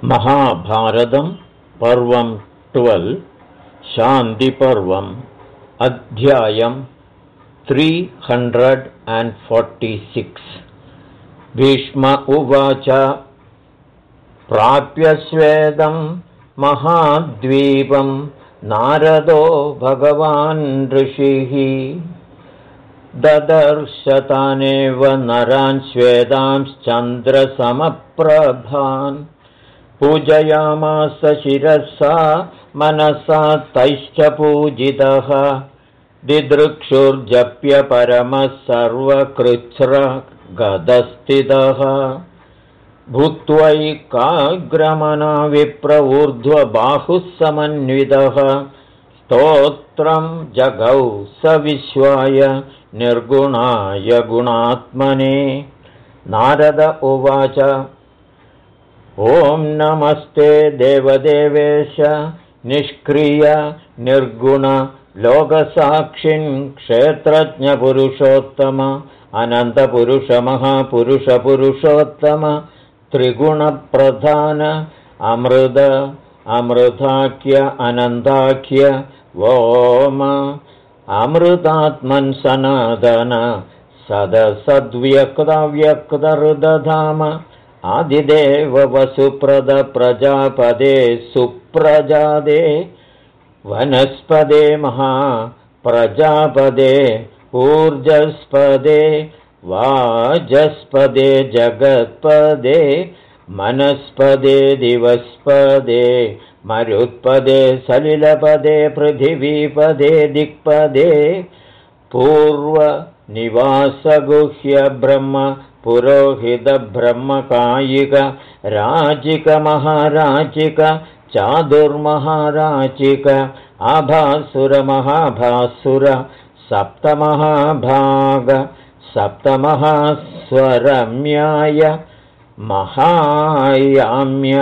महाभारतं पर्वं 12 शान्तिपर्वम् अध्यायं 346 भीष्म उवाच प्राप्य स्वेदं महाद्वीपं नारदो भगवान् ऋषिः ददर्शतानेव नरान् स्वेदांश्चन्द्रसमप्रभान् पूजयामास शिरसा मनसा तैश्च पूजितः दिदृक्षुर्जप्य परमः सर्वकृच्छ्रगदस्थितः भूत्वैकाग्रमना विप्र ऊर्ध्वबाहुः समन्वितः स्तोत्रं जगौ स विश्वाय निर्गुणाय गुणात्मने नारद उवाच ॐ नमस्ते देवदेवेश निष्क्रिय निर्गुण लोकसाक्षिन् क्षेत्रज्ञपुरुषोत्तम अनन्तपुरुषमहापुरुषपुरुषोत्तम त्रिगुणप्रधान अमृत अमृताख्य अनन्ताख्य वोम अमृतात्मन् सनातन सदसद्व्यक्तव्यक्तहृदधाम आदिदेव वसुप्रद प्रजापदे सुप्रजादे वनस्पदे महाप्रजापदे ऊर्जस्पदे वाजस्पदे जगत्पदे मनस्पदे दिवस्पदे मरुत्पदे सलिलपदे पृथिवीपदे दिक्पदे पूर्वनिवासगुह्य ब्रह्म पुरोहित ब्रह्मकायिक राजिक महाराजिक चादुर्महाराजिक आभासुर महाभासुर सप्तमहाभाग सप्तमहास्वरम्याय महायाम्य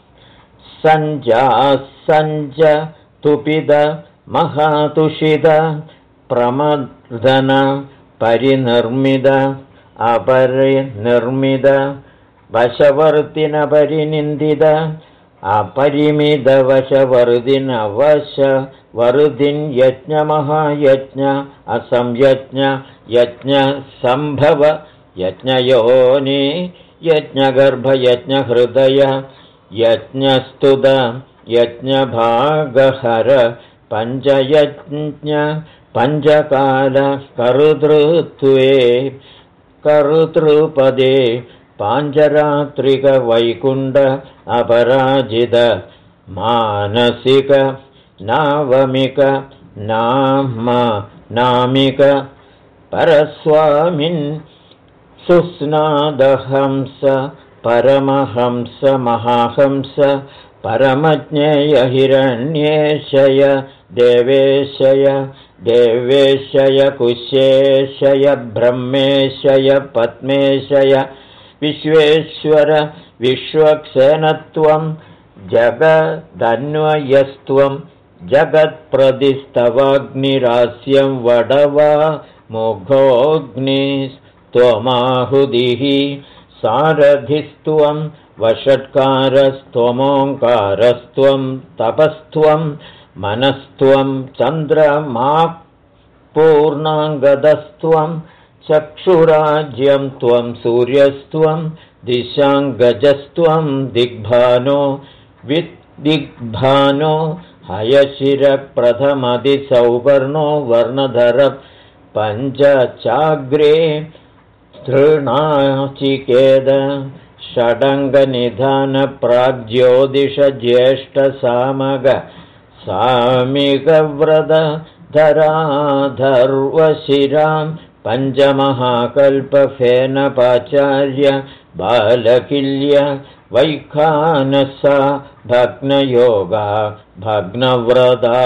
सञ्ज तुपिद महातुषिद प्रमर्दन परिनिर्मिद अपरिनिर्मिद वशवर्तिन परिनिन्दित अपरिमिद वशवर्दिन वशवर्दिन् यज्ञमहायज्ञ असंयज्ञ यज्ञ संभव यज्ञयोनि यज्ञगर्भ यज्ञहृदय यज्ञस्तुत यज्ञभागहर पञ्चयज्ञ पञ्चकाल कर्तृत्वे कर्तृपदे पाञ्चरात्रिक वैकुण्ठ अपराजित मानसिक नावमिक नामिक परस्वामिन् सुस्नादहंस परमहंस महाहंस परमज्ञेय हिरण्येशय देवेशय देवेशय कुशेशय ब्रह्मेशय पद्मेशय विश्वेश्वर विश्वक्सेनत्वं जगदन्वयस्त्वं जगत्प्रतिस्तवाग्निरास्यं वडवा मोघोऽग्निस्त्वमाहुतिः सारथिस्त्वं वषट्कारस्त्वमोङ्कारस्त्वं तपस्त्वं मनस्त्वं चन्द्रमाः पूर्णाङ्गदस्त्वं चक्षुराज्यं त्वं सूर्यस्त्वं दिशाङ्गजस्त्वं दिग्भानो विद्दिग्भानो हयशिरप्रथमदिसौवर्णो वर्णधर पञ्चचाग्रे तृणाचिकेद षडङ्गनिधान प्राग्ज्योतिषज्येष्ठसामग सामिकव्रत धराधर्वशिरां पञ्चमहाकल्पफेनपाचार्य बालकिल्य वैखानसा भग्नयोगा भग्नव्रता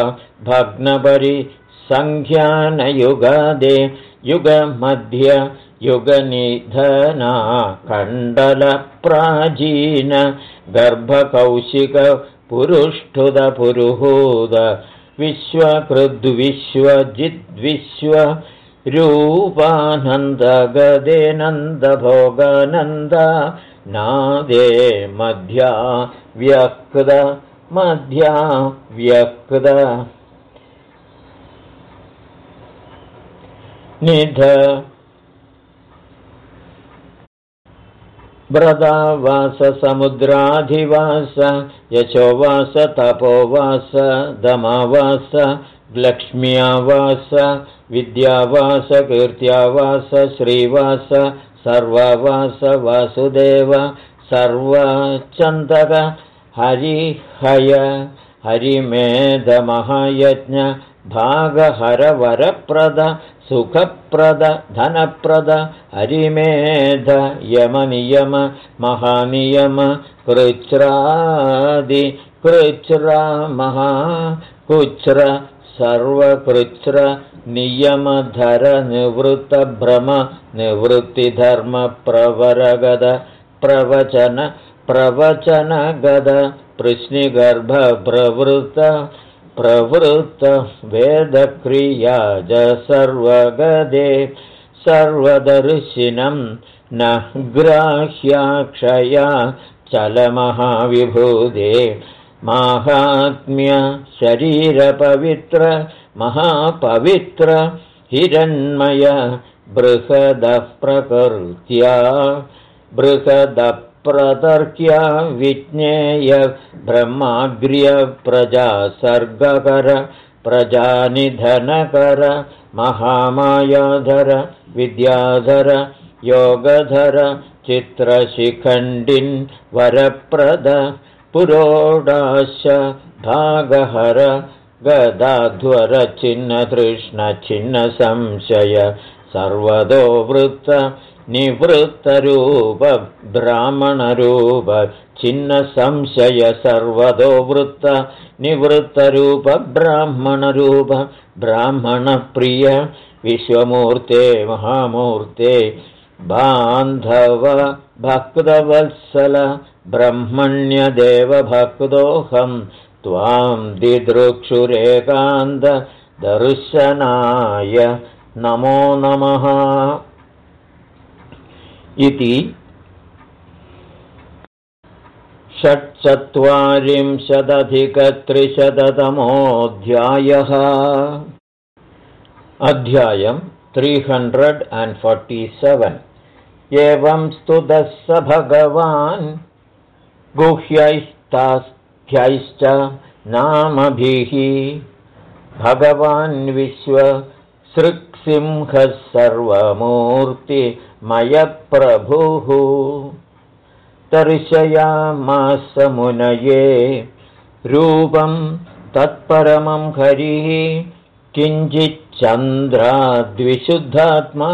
भग्नपरिसङ्ख्यानयुगादे युगमध्य युगनिधना कण्डलप्राचीन गर्भकौशिक पुरुष्ठुद पुरुहूद विश्वकृद्विश्वजिद्विश्व रूपानन्द गदे नन्द भोगानन्द नादे मध्या व्यक्त मध्या व्यक्त निध व्रतावास समुद्राधिवास यशोवास तपोवास दमावास लक्ष्म्यावास विद्यावास कीर्त्यावास श्रीवास सर्ववास वासुदेव सर्वचन्दक हरिहय हरिमेधमहायज्ञ भागहरवरप्रद सुखप्रद धनप्रद हरिमेध यमनियम महानियम कृच्छ्रादि कृच्छ्र महाकुच्छ्र सर्वकृच्छ्र नियमधर निवृत्तभ्रम निवृत्तिधर्म प्रवरगद प्रवचन प्रवचनगद प्रश्निगर्भ प्रवृत्त प्रवृत्त वेदक्रियाज सर्वगदे सर्वदर्शिनं न ग्राह्याक्षया चलमहाविभूदे माहात्म्य शरीरपवित्र महापवित्र हिरण्मय बृहदः प्रकृत्या बृहदप्रतर्क्या विज्ञेय ब्रह्माग्र्य प्रजासर्गकर प्रजानिधनकर महामायाधर विद्याधर योगधर चित्रशिखण्डिन् वरप्रद पुरोडाश भागहर गदाध्वर छिन्नतृष्ण संशय सर्वतो वृत्त निवृत्तरूप ब्राह्मणरूप छिन्न संशय सर्वतो वृत्त निवृत्तरूप ब्राह्मणरूप ब्राह्मणप्रिय विश्वमूर्ते महामूर्ते बान्धव भक्तवत्सल ब्रह्मण्यदेवभक्तोऽहं त्वां दिदृक्षुरेकान्त दर्शनाय नमो नमः इति 46,300 अध्यायम् 347 एवं स्तुतः स भगवान् गुह्यैस्तास्थ्यैश्च नामभिः भगवान् विश्वसृक्सिंहः सर्वमूर्तिमयप्रभुः दर्शयामास मुनये रूपं तत्परमं हरिः किञ्चिच्चन्द्राद्विशुद्धात्मा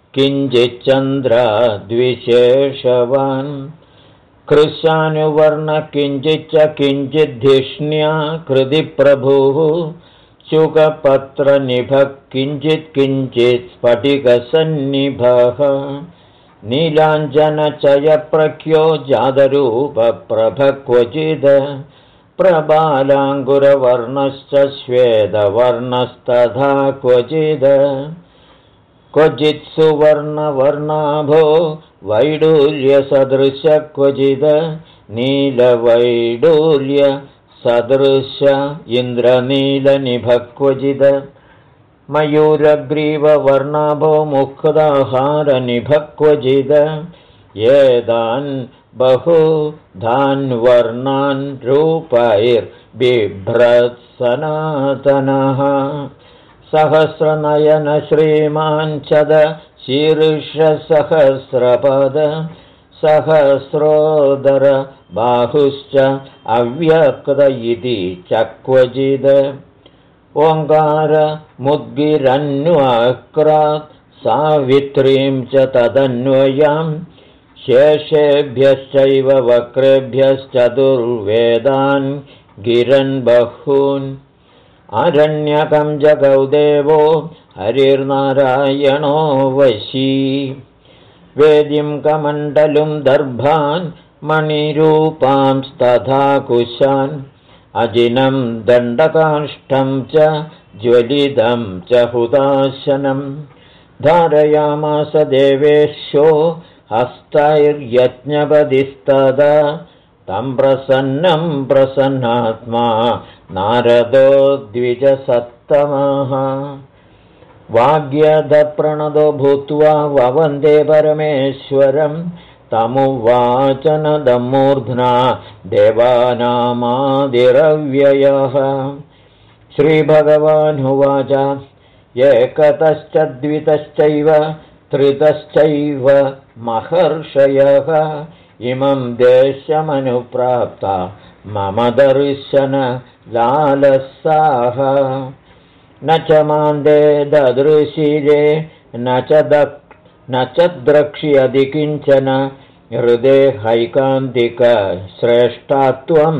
किञ्चिच्चन्द्राद्विशेषवान् कृशानुवर्ण किञ्चिच्च किञ्चिद्धिष्ण्या कृति प्रभुः शुकपत्रनिभः किञ्चित् किञ्चित् स्फटिकसन्निभः नीलाञ्जनचयप्रख्यो जातरूपप्रभः क्वचिद् प्रबालाङ्गुरवर्णश्च श्वेतवर्णस्तथा क्वचिद् क्वचित् सुवर्णवर्णाभो वैडूर्यसदृश क्वचिद् नीलवैडूर्यसदृश इन्द्रनीलनिभः क्वचिद् मयूरग्रीववर्णाभो मुक्ताहारनिभः क्वचिद् एतान् बहुधान् वर्णान् रूपैर्बिभ्रत् सनातनः सहस्रनयन श्रीमाञ्चद शीर्षसहस्रपद सहस्रोदर बाहुश्च अव्यक्त इति च क्वचिद् ओङ्कार मुद्गिरन्वाक्रात् सावित्रीं च तदन्वयां शेषेभ्यश्चैव वक्रेभ्यश्चतुर्वेदान् गिरन् बहून् आरण्यकं जगौ देवो हरिर्नारायणो वशी वेदिं कमण्डलुं दर्भान् मणिरूपांस्तथा कुशान् अजिनं दण्डकाष्ठं च ज्वलितं च हुताशनं धारयामास देवेशो हस्तैर्यज्ञपतिस्तदा तं प्रसन्नं प्रसन्नात्मा नारदो द्विजसत्तमः वाग्यधप्रणदो भूत्वा ववन्दे परमेश्वरं तमुवाचनदमूर्ध्ना देवानामादिरव्ययः श्रीभगवानुवाच एकतश्च द्वितश्चैव त्रितश्चैव महर्षयः इमं देशमनुप्राप्ता मम दर्शनलालसाः न च मान्दे ददृशिरे न च द्रक्ष्यति किञ्चन हृदे हैकान्तिकश्रेष्ठत्वं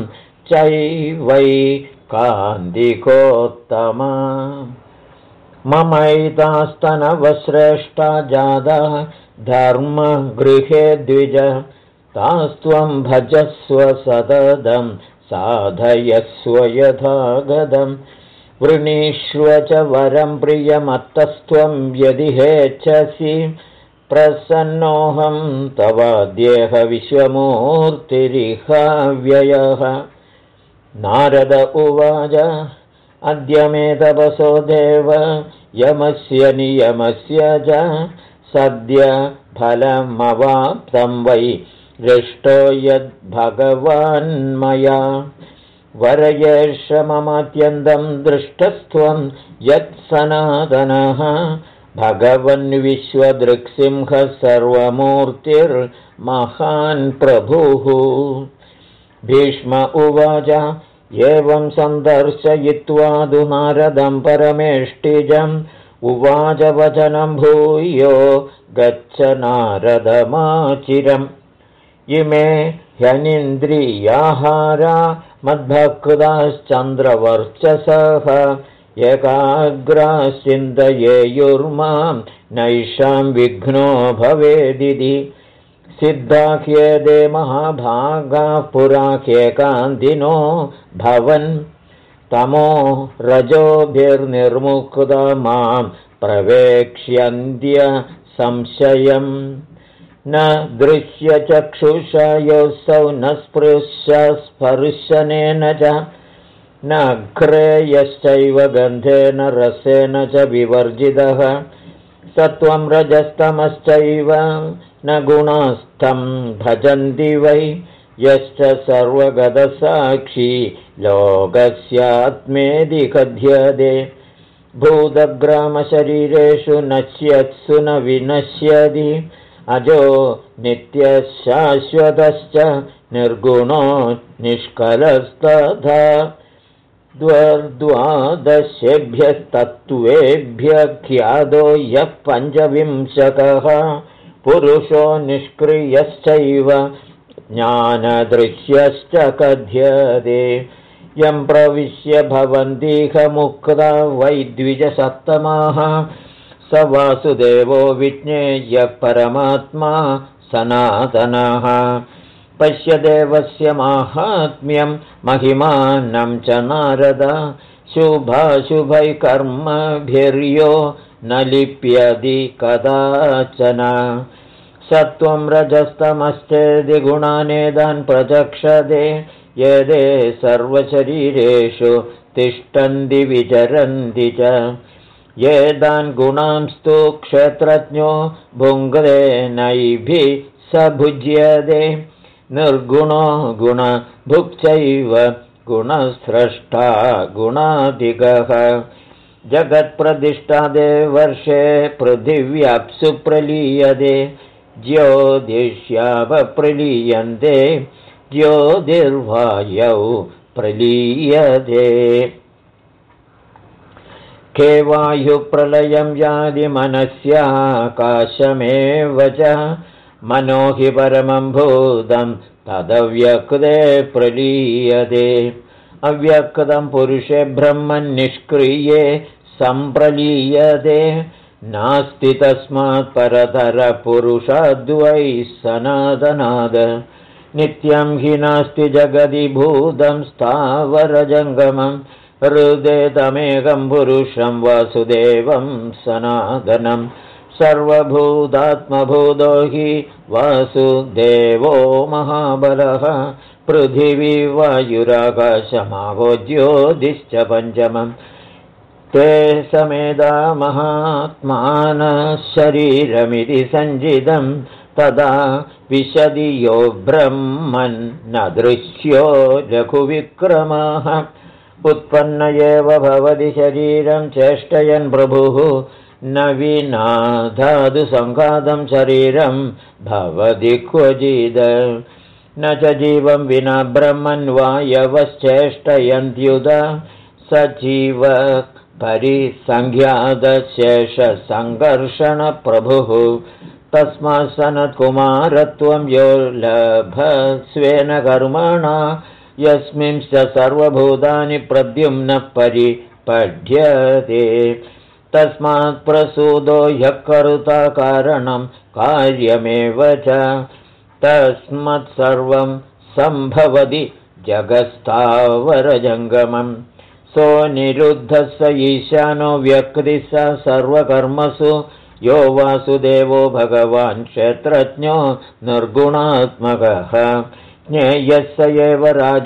चैवैकान्तिकोत्तमा ममैतास्तनवश्रेष्ठा जादा धर्मगृहे द्विज तास्त्वं भजस्व सततं साधयस्व यथागतं वृणीष्व च वरं प्रियमत्तस्त्वं यदि हेच्छसि प्रसन्नोऽहं तव देह विश्वमूर्तिरिहाव्ययः नारद उवाच अद्य मे तपसो देव यमस्य नियमस्य च सद्य फलमवाप्तं वै दृष्टो यद्भगवान्मया वरयेष ममात्यन्तं दृष्टस्त्वं यत्सनातनः भगवन् विश्वदृक्सिंहः सर्वमूर्तिर्महान् प्रभुः भीष्म उवाच एवं सन्दर्शयित्वा तु नारदं परमेष्टिजम् उवाच वचनं भूयो गच्छ नारदमाचिरम् इमे ह्यनिन्द्रियाहारा मद्भक्ताश्चन्द्रवर्चसः एकाग्राः चिन्तयेयुर्मां नैषां विघ्नो भवेदिति सिद्धाख्येदे महाभागाः पुराख्येकान्तिनो भवन् तमो रजोभिर्निर्मुक्ता मां प्रवेक्ष्यन्त्य संशयम् न दृश्यचक्षुषा योऽसौ न स्पृश्यस्पर्शनेन च न घ्रेयश्चैव गन्धेन रसेन च विवर्जितः सत्वं रजस्तमश्चैव न गुणास्तं भजन्ति वै यश्च सर्वगतसाक्षी लोकस्यात्मेदि कथ्यते भूतग्रामशरीरेषु नश्यत्सु न विनश्यति अजो नित्यशाश्वतश्च निर्गुणो निष्कलस्तथा द्वादशेभ्यस्तत्त्वेभ्यः ख्यातो यः पञ्चविंशतः पुरुषो निष्क्रियश्चैव ज्ञानदृश्यश्च कथ्यते यं प्रविश्य भवन्तीह मुक्ता वै द्विजसत्तमाः स वासुदेवो विज्ञेयः परमात्मा सनातनः पश्य देवस्य माहात्म्यं महिमानं च नारद शुभाशुभैः कर्मभिर्यो न लिप्यति कदाचन सत्वं रजस्तमश्चेदि गुणानेदान् प्रचक्षते यदे सर्वशरीरेषु तिष्ठन्ति विचरन्ति च येदान् गुणांस्तु क्षेत्रज्ञो भुङ्क्ते नैभिः स भुज्यते निर्गुणो गुणभुक्चैव गुणस्रष्टा गुणाधिकः जगत्प्रतिष्ठादे वर्षे पृथिव्याप्सु प्रलीयते ज्योतिष्यावप्रलीयन्ते ज्योतिर्वायौ प्रलीयते के वायुप्रलयं यादि मनस्याकाशमेव च मनो हि परमं भूतं तदव्यक्ते प्रलीयते अव्यक्तं पुरुषे ब्रह्मन् निष्क्रिये सम्प्रलीयते नास्ति तस्मात् परतरपुरुषाद्वै सनातनाद नित्यं हि नास्ति जगति भूतं स्थावरजङ्गमं हृदे तमेकं पुरुषं वासुदेवं सनातनं सर्वभूतात्मभूतो हि वासुदेवो महाबलः पृथिवी वायुराकाशमावो ज्योतिश्च पञ्चमम् ते समेधा महात्मानः शरीरमिति सञ्जितं तदा विशदि यो ब्रह्मन् न दृश्यो लघुविक्रमः उत्पन्न एव भवति शरीरं चेष्टयन् प्रभुः न विना धातुसङ्घातं शरीरं भवति क्वचिद न च जीवं विना ब्रह्मन् वायवश्चेष्टयन्त्युत सजीव परिसङ्ख्यातशेषसङ्कर्षणप्रभुः तस्मात् सनत्कुमारत्वं यो लभस्वेन कर्मणा यस्मिंश्च सर्वभूतानि प्रद्युम्नः परिपढ्यते तस्मात् प्रसूदो ह्यः कर्ता कारणं कार्यमेव च तस्मात् सर्वं सम्भवति जगत्स्थावरजङ्गमम् सोऽनिरुद्धः स ईशानो व्यक्तिः स सर्वकर्मसु यो वासुदेवो भगवान् क्षेत्रज्ञो निर्गुणात्मकः ज्ञेयः स एव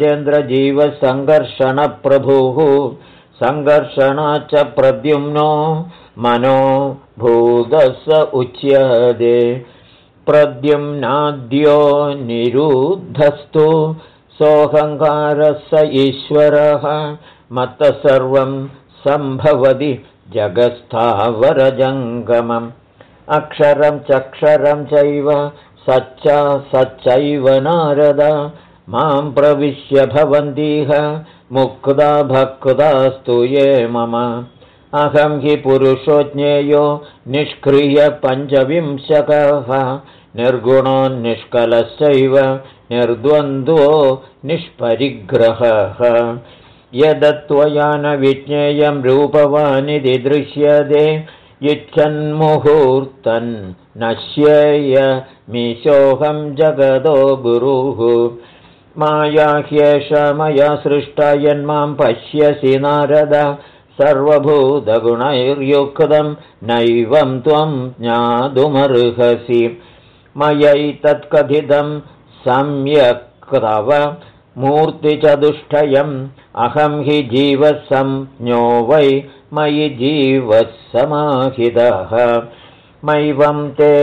राजेन्द्रजीवसङ्घर्षणप्रभुः सङ्घर्षणाच्च प्रद्युम्नो मनो भूतः स उच्यते प्रद्युम्नाद्यो निरुद्धस्तु सोऽहङ्कारः स ईश्वरः मत्तः सर्वं सम्भवति जगत्स्थावरजङ्गमम् अक्षरं चक्षरं चैव सच्चैव नारद मां प्रविश्य भवन्तीह मुक्ता भक्तास्तु ये मम अहं हि पुरुषो ज्ञेयो निष्क्रियपञ्चविंशकः निर्गुणो निष्कलश्चैव निर्द्वन्द्वो निष्परिग्रहः यदत्वया न विज्ञेयं रूपवानिति दृश्यते इच्छन्मुहूर्तन् नश्येयमीशोऽहं जगतो गुरुः माया ह्येषा मया सृष्टा यन्मां पश्यसि नारद सर्वभूतगुणैर्युक्तं नैवं त्वं ज्ञातुमर्हसि मयैतत्कथितं सम्यक् तव मूर्तिचतुष्टयम् अहं हि जीवः संज्ञो वै मयि जीवः समाहितः मैवं ते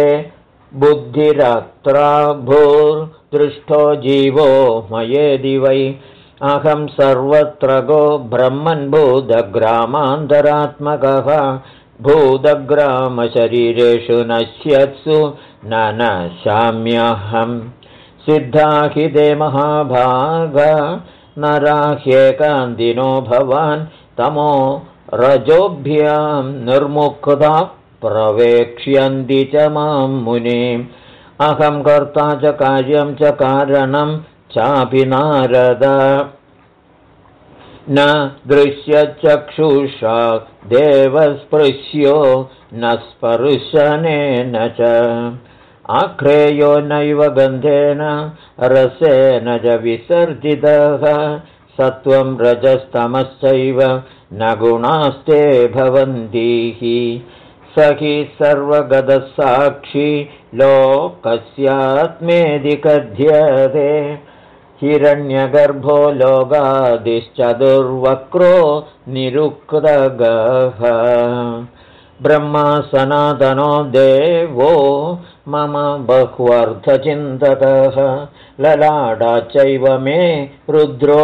बुद्धिरत्राभूर्दृष्टो जीवो मयेदि वै अहं सर्वत्र गो ब्रह्मन् भूतग्रामान्तरात्मकः भूतग्रामशरीरेषु नश्यत्सु न नश्याम्यहम् सिद्धाहिते महाभाग नराह्येकान्तिनो भवान् तमो रजोभ्यां निर्मुक्ता प्रवेक्ष्यन्ति च मां मुनिम् अहं कर्ता च कार्यं च कारणं चापि नारद न दृश्यचक्षुषा देवस्पृश्यो न स्पर्शनेन च आख्रेयो नैव गन्धेन रसेन च विसर्जितः सत्वं रजस्तमश्चैव न गुणास्ते भवन्तीः स हि सर्वगतसाक्षी लोकस्यात्मेदि कथ्यते हिरण्यगर्भो लोकादिश्चतुर्वक्रो निरुक्तगः ब्रह्मा सनातनो देवो मम बहुअर्थचिन्तकः ललाटाच्चैव मे रुद्रो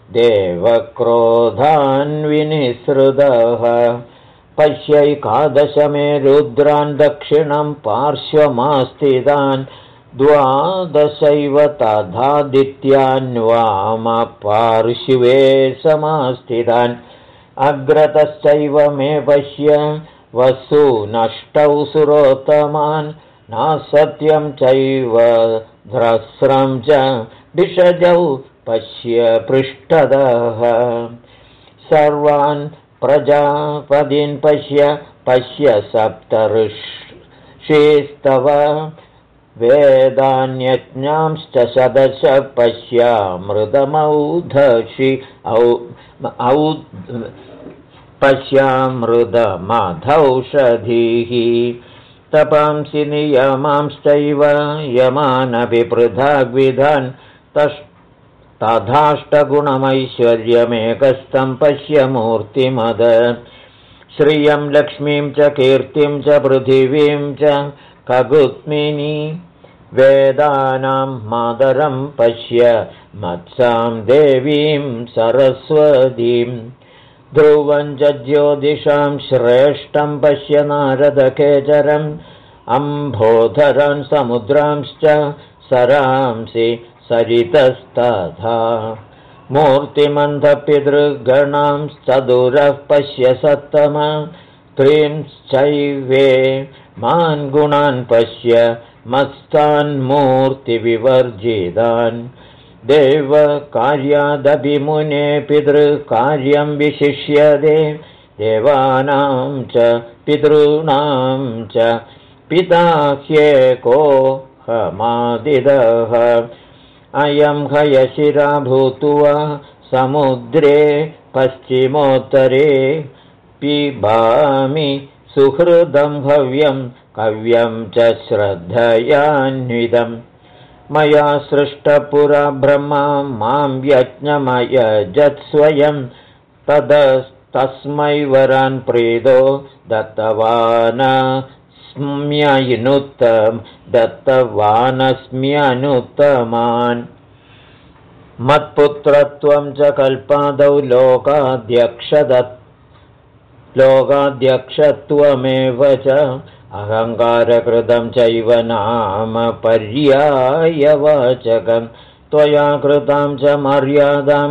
देवक्रोधान्विनिसृतः पश्यैकादश मे रुद्रान् दक्षिणं पार्श्वमास्थितान् द्वादशैव तथादित्यान् वामपार्श्वे समास्थितान् अग्रतश्चैव मे पश्य वसूनष्टौ सुरोत्तमान् नासत्यं चैव ध्रस्रं च दिशजौ पश्य पृष्ठतः सर्वान् प्रजापदीन् पश्य पश्य सप्तऋषीस्तव वेदान्यज्ञांश्च शतश पश्यामृतमौधषि पश्यामृतमधौषधीः तपांसि नियमांश्चैव यमानपि पृथग्विधान् तथाष्टगुणमैश्वर्यमेकस्थं पश्य मूर्तिमद श्रियं लक्ष्मीं च कीर्तिं च पृथिवीं च खगुत्मिनी वेदानां मातरं पश्य मत्सां देवीं सरस्वतीं ध्रुवं च ज्योतिषां श्रेष्ठं पश्य नारदकेचरम् अम्भोधरान् समुद्रांश्च सरांसि सरितस्तथा मूर्तिमन्थपितृगणां चतुरः पश्य सत्तम त्रींश्चैवे मान् गुणान् पश्य मत्स्थान् मूर्तिविवर्जितान् देवकार्यादपि मुने पितृकार्यं विशिष्यते देवानां च पितॄणां च पिता ह्येको हमादिदः अयं हयशिरा भूत्वा समुद्रे पश्चिमोत्तरे पिबामि सुहृदं हव्यं कव्यं च श्रद्धयान्वितं मया सृष्टपुरा ब्रह्मा मां यज्ञमयजत्स्वयं तस्मै वरान् प्रीतो दत्तवानस्म्यनुत्तमान् मत्पुत्रत्वं च कल्पादौ लोकाध्यक्षत्वमेव च अहङ्कारकृतं चैव नाम पर्यायवाचकं त्वया कृतां च मर्यादां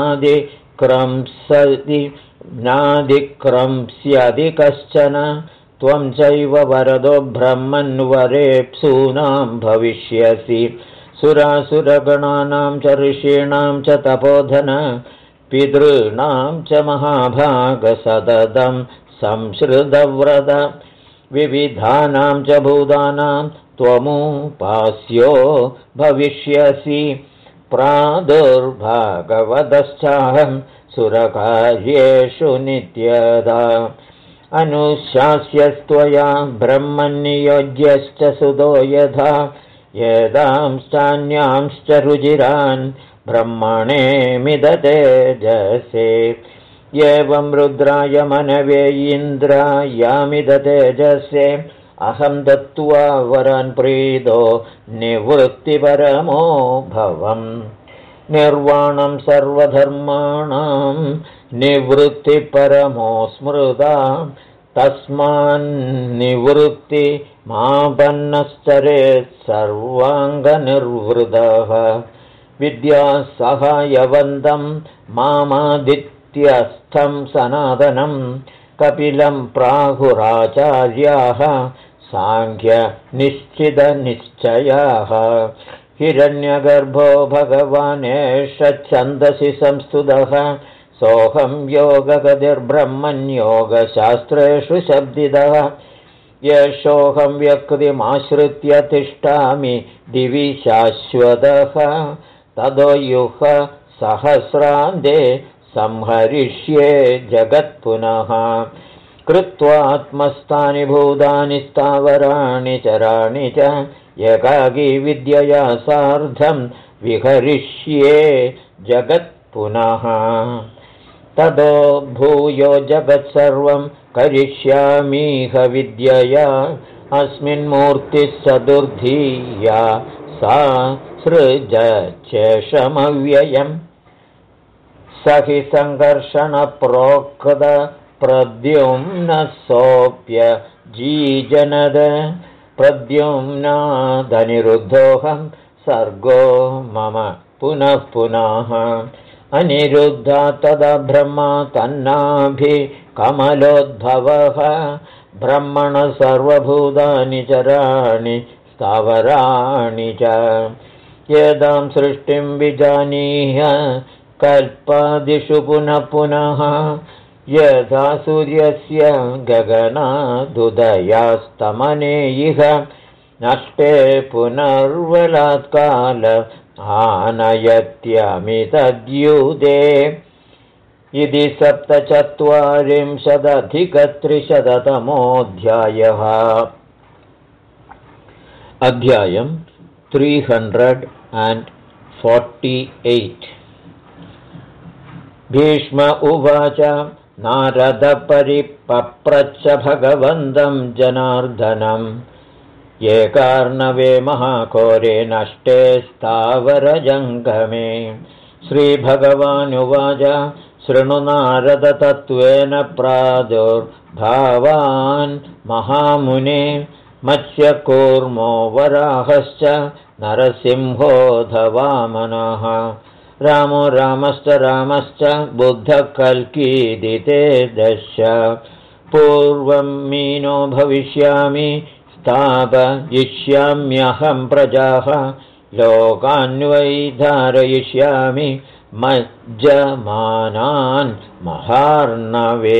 नाधिक्रंस्यति कश्चन त्वं चैव वरदो ब्रह्मन्वरेप्सूनां भविष्यसि सुरासुरगणानां च ऋषीणां च तपोधन पितॄणां च महाभागसततं संश्रितव्रत विविधानां च भूतानां त्वमुपास्यो भविष्यसि प्रादुर्भागवतश्चाहं सुरकार्येषु नित्यदा अनुशास्यस्त्वया ब्रह्मन्नियोज्यश्च सुतो यथा येदांश्चान्यांश्च रुजिरान् ब्रह्मणेमिदतेजसे एवं रुद्राय मनवे इन्द्रायामिदतेजसे अहं दत्त्वा वरान् प्रीतो निवृत्तिपरमो भवम् निर्वाणं सर्वधर्माणां निवृत्तिपरमो स्मृता तस्मान्निवृत्तिमापन्नश्चरेत् सर्वाङ्गनिर्वृतः विद्यासहायवन्तं मामादित्यस्थं सनातनं कपिलं प्राहुराचार्याः साङ्ख्यनिश्चितनिश्चयाः हिरण्यगर्भो भगवानेष छन्दसि संस्तुतः सोऽहं योगगतिर्ब्रह्मण्योगशास्त्रेषु शब्दितः येषोऽहं व्यक्तिमाश्रित्य तिष्ठामि दिवि शाश्वतः ततो युह सहस्रान्ते संहरिष्ये जगत्पुनः कृत्वात्मस्थानि भूतानि स्थावराणि चराणि च एकाकी विद्यया सार्धं विहरिष्ये जगत्पुनः ततो भूयो जगत्सर्वं करिष्यामीह विद्यया अस्मिन्मूर्तिः चतुर्धीया सा सृजच्छेषमव्ययम् स हि सङ्कर्षणप्रोक्त प्रद्युम्नसोऽप्यजीजनद प्रद्युम्नादनिरुद्धोऽहं सर्गो मम पुनः पुनः अनिरुद्धा तदा ब्रह्मा तन्नाभिकमलोद्भवः ब्रह्मण सर्वभूतानि चराणि स्थावराणि च येदां सृष्टिं विजानीह कल्पादिषु पुनः पुनः यथा सूर्यस्य गगनादुदयास्तमने इह नष्टे पुनर्वलात्काल आनयत्यमितद्युदे इति 47 अधिकत्रिशततमोऽध्यायः। अध्यायं 348 भीष्म उवाच नारदपरिपप्रच्छ भगवन्तं जनार्दनम् एकार्णवे महाघोरे नष्टे स्थावरजङ्गमे श्रीभगवानुवाच शृणु नारद तत्त्वेन प्रादुर्भावान् महामुने मत्स्यकूर्मो वराहश्च नरसिंहोऽधवामनः रामो रामश्च बुद्धकल्कीदिते दश पूर्वं मीनो भविष्यामि स्थापयिष्याम्यहं प्रजाः लोकान्वै धारयिष्यामि मज्जमानान् महार्णवे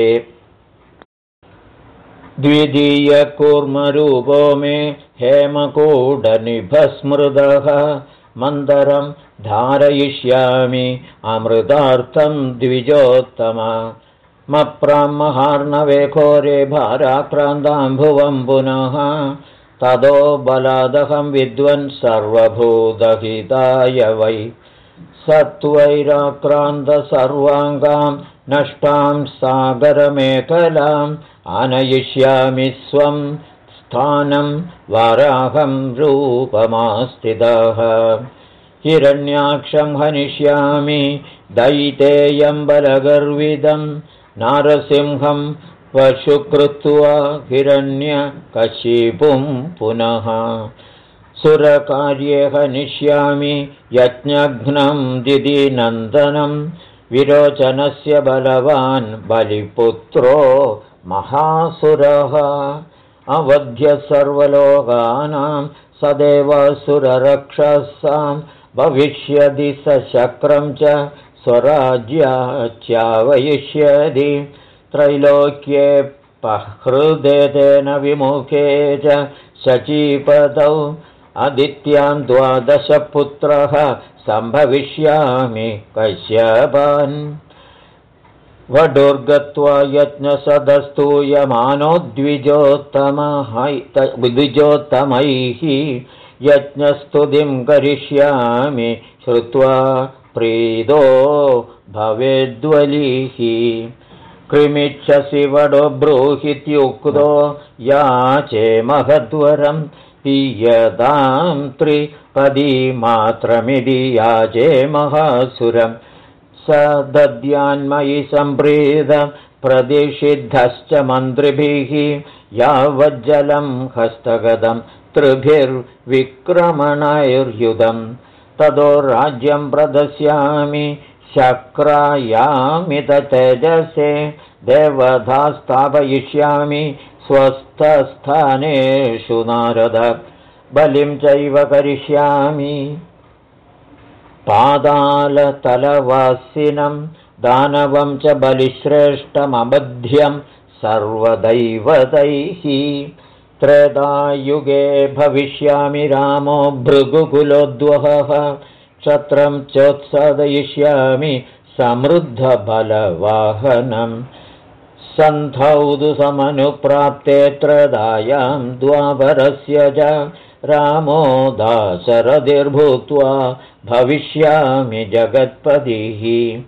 द्वितीयकूर्मरूपो मे हेमकूटनिभस्मृतः मन्दरं धारयिष्यामि अमृतार्थं द्विजोत्तम मप्रामहार्णवे घोरे भाराक्रान्ताम्भुवं पुनः ततो बलादहं विद्वन् सर्वभूतहिताय वै सत्वैराक्रान्त सर्वाङ्गां नष्टां सागरमेखलाम् आनयिष्यामि स्वं स्थानं वाराहं रूपमास्थितः हिरण्याक्षं हनिष्यामि दैतेयं बलगर्विदं नारसिंहं पशुकृत्वा हिरण्यकशिपुं पुनः सुरकार्ये हनिष्यामि यज्ञघ्नं दिदिनन्दनं विरोचनस्य बलवान् बलिपुत्रो महासुरः अवध्य सर्वलोकानां सदेवासुररक्षसां भविष्यति सशक्रं च स्वराज्याच्यावयिष्यति त्रैलोक्ये पहृदेतेन विमुखे च शचीपदौ आदित्यान् 12 पुत्रः सम्भविष्यामि कश्यपान् वडुर्गत्वा यज्ञसदस्तूयमानो द्विजोत्तमैः यज्ञस्तुतिं करिष्यामि श्रुत्वा प्रीतो भवेद्वलिः कृमिच्छसि वडो ब्रूहीत्युक्तो याचे महद्वरं पीयतां त्रिपदीमात्रमिति याचे महासुरम् स दद्यान्मयि सम्प्रीत प्रतिषिद्धश्च मन्त्रिभिः यावज्जलं हस्तगतं त्रिभिर्विक्रमणैर्युधं ततो राज्यं प्रदस्यामि शक्रायामि तेजसे देवता स्थापयिष्यामि स्वस्थस्थानेषु नारद बलिं चैव करिष्यामि पातालतलवासिनं दानवं च बलिश्रेष्ठमबध्यं सर्वदैवतैः त्रेतायुगे भविष्यामि रामो भृगुकुलोद्वहः क्षत्रं चोत्सादयिष्यामि समृद्धबलवाहनं सन्धौ समनुप्राप्ते त्रदायां द्वापरस्य च रामो दाशरथिर्भूत्वा भविष्यामि जगत्पतिः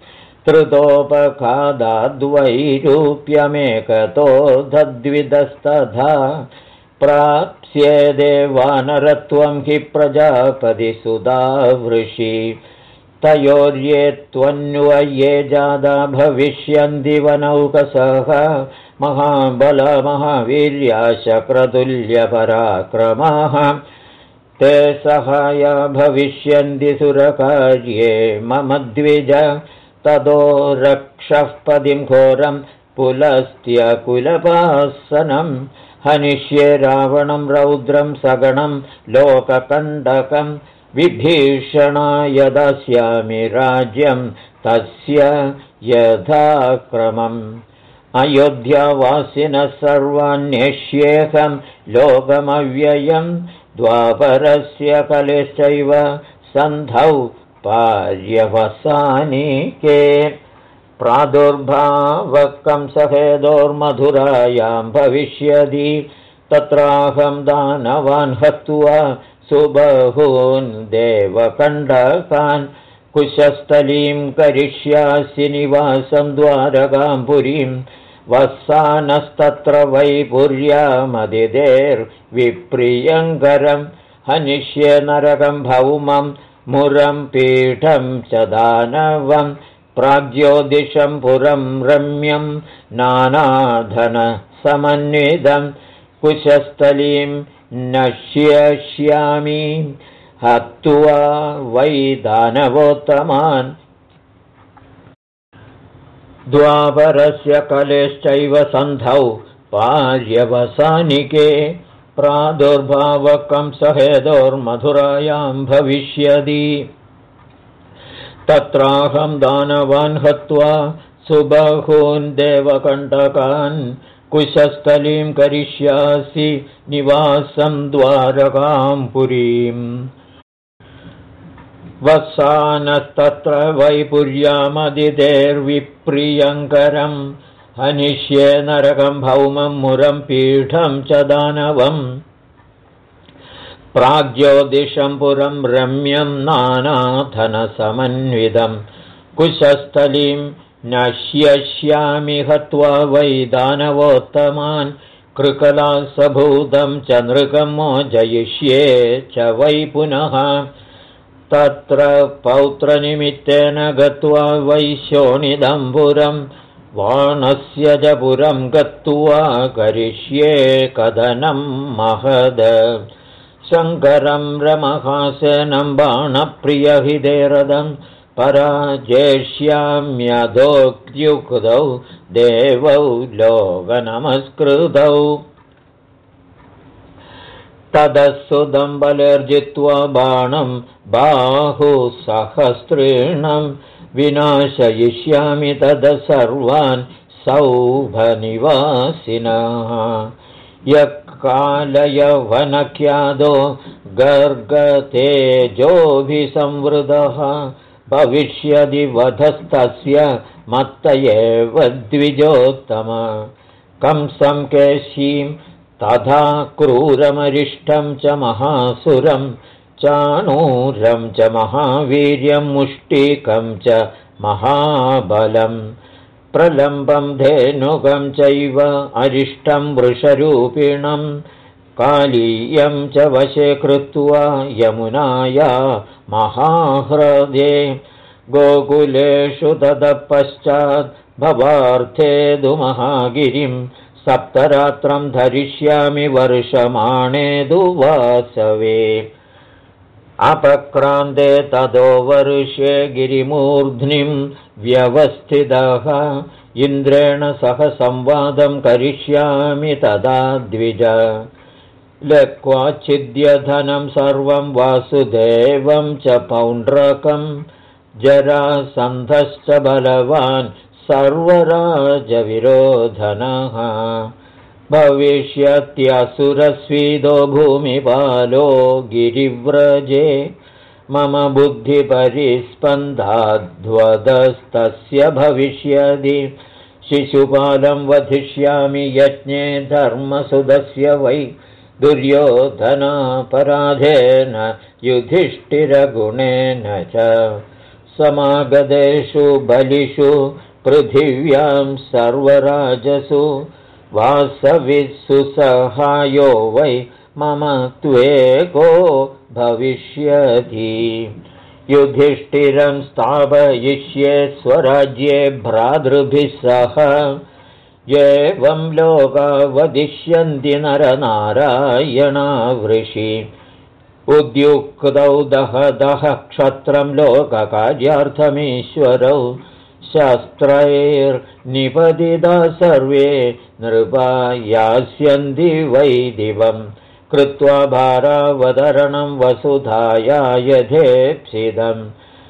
त्रुतोपखादाद्वैरूप्यमेकतो दद्विदस्तथा प्राप्स्येदे वानरत्वं हि प्रजापतिसुधावृषि तयोर्ये त्वन्वये जादा भविष्यन्ति वनौकसः महाबलमहावीर्या शक्रतुल्यपराक्रमाः ते सहाया भविष्यन्ति सुरकार्ये मम द्विज ततो रक्षः पदिं घोरं पुलस्त्यकुलपासनं हनिष्ये रावणं रौद्रं सगणं लोककण्टकं विभीषणाय दास्यामि राज्यं तस्य यथाक्रमम् अयोध्यावासिनः सर्वान्येष्येऽहं लोकमव्ययं द्वापरस्य कलेश्चैव सन्धौ पार्यवसानिके प्रादुर्भावकं सहेदोर्मधुरायां भविष्यति तत्राहं दानवान् हत्वा सुबहून् देवकण्डकान् कुशस्थलीं करिष्यासि निवासं द्वारकां पुरीं वत्सानस्तत्र वैपुर्यामदितेर्विप्रियङ्करं हनिष्ये नरकं भौमं मुरं पीठं च दानवं प्राग्ज्योतिषं पुरं रम्यं नानाधनसमन्वितं कुशस्थलीं नश्यष्यामि हत्वा वै दानवोत्तमान् द्वापरस्य कलेश्चैव सन्धौ पार्यवसानिके प्रादुर्भावकंसहेतोर्मधुरायां भविष्यति तत्राहं दानवान् हत्वा सुबहून् देवकण्टकान् कुशस्थलीं करिष्यासि निवासं द्वारकां पुरीम् वत्सानस्तत्र वैपुर्यामदितेर्विप्रियङ्करं हनिष्ये नरकं भौमं मुरं पीठं च दानवम् प्राग्ज्योतिषं पुरं रम्यं नानाधनसमन्वितं कुशस्थलीं नश्यष्यामि हत्वा वै दानवोत्तमान् कृकलासभूतं च नृकं मोचयिष्ये च वै पुनः तत्र पौत्रनिमित्तेन गत्वा वै शोणितं पुरं वाणस्य च पुरं गत्वा करिष्ये कदनं महद शङ्करं रमहासेनं बाणप्रियहिदेरदं पराजेष्याम्यधोक्त्युक्तौ देवौ लोकनमस्कृतौ तदसुदं बलर्जित्वा बाणं बाहुसहस्रेणं विनाशयिष्यामि तद सर्वान् सौभनिवासिनः यत्कालयवनख्यादो गर्गतेजोभिसंवृतः भविष्यदि वधस्तस्य मत्त एव द्विजोत्तम कंसं केशीं तथा क्रूरमरिष्टं च महासुरं चाणूरं च महावीर्यं मुष्टिकं च महाबलं प्रलम्बं धेनुकं चैव अरिष्टं वृषरूपिणं कालीयं च वशे कृत्वा यमुनाया महाह्रदे गोकुलेषु ततः पश्चात् भवार्थेदु महागिरिं सप्तरात्रं धरिष्यामि वर्षमाणेदु वासवे अपक्रान्ते ततो वर्षे गिरिमूर्ध्निं व्यवस्थितः इन्द्रेण सह संवादं करिष्यामि तदा द्विज लक्वाच्छिद्यधनं सर्वं वासुदेवं च पौण्ड्रकं जरासन्धश्च बलवान् सर्वराजविरोधनः भविष्यत्यसुरस्वीदो भूमिपालो गिरिव्रजे मम बुद्धिपरिस्पन्दाध्वदस्तस्य भविष्यति शिशुपालं वधिष्यामि यज्ञे धर्मसुदस्य वै दुर्योधनापराधेन युधिष्ठिरगुणेन च समागतेषु बलिषु पृथिव्यां सर्वराजसु वासविस्सु सहायो वै मम त्वेको भविष्यति युधिष्ठिरं स्थापयिष्ये स्वराज्ये भ्रातृभिः सह एवं लोका वदिष्यन्ति नरनारायणावृषि उद्युक्तौ दहदः क्षत्रं लोककार्यार्थमीश्वरौ शस्त्रैर्निपतिता सर्वे नृपा यास्यन्ति वै दिवं कृत्वा भारावतरणं वसुधाया यथेप्सितं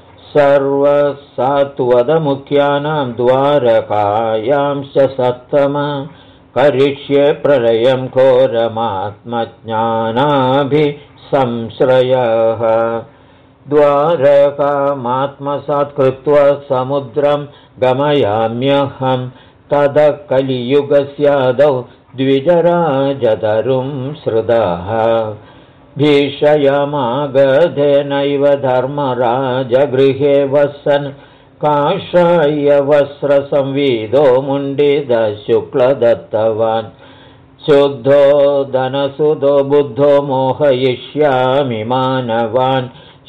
सर्वसात्वदमुख्यानां द्वारकायांश्च सत्तम करिष्ये प्रलयं घोरमात्मज्ञानाभिसंश्रयः द्वारकामात्मसात् कृत्वा समुद्रं गमयाम्यहं ततः कलियुगस्यादौ द्विजराजतरुं श्रुतः भीषयमागधेनैव धर्मराजगृहे वसन् काषायवस्त्रसंविदो मुण्डितशुक्लदत्तवान् शुद्धो धनसुतो बुद्धो मोहयिष्यामि मानवान्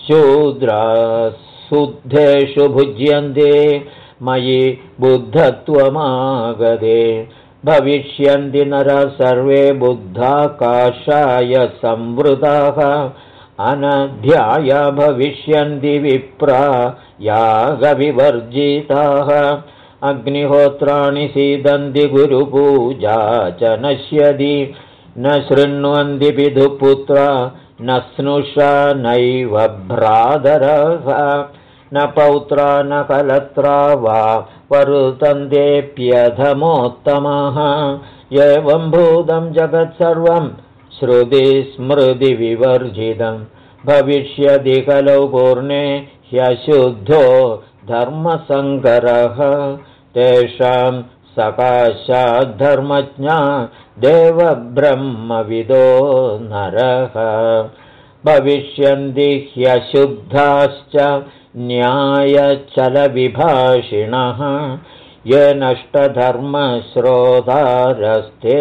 शूद्राशुद्धेषु भुज्यन्ते मयि बुद्धत्वमागते भविष्यन्ति नरः सर्वे बुद्धा काषाय संवृताः अनध्याया भविष्यन्ति विप्रा यागविवर्जिताः अग्निहोत्राणि सीदन्ति गुरुपूजा च नश्यति न शृण्वन्ति पितुपुत्रा न स्नुषा नैव भ्रातरः न पौत्रा न कलत्रा वा वर्तन्तेऽप्यधमोत्तमः एवं भूतं जगत्सर्वं श्रुतिस्मृतिविवर्जितं भविष्यति कलौ पूर्णे ह्यशुद्धो धर्मसङ्करः तेषां सकाशाद्धर्मज्ञा देवब्रह्मविदो नरः भविष्यन्ति ह्यशुद्धाश्च न्यायचलविभाषिणः ये नष्टधर्मश्रोतारस्ते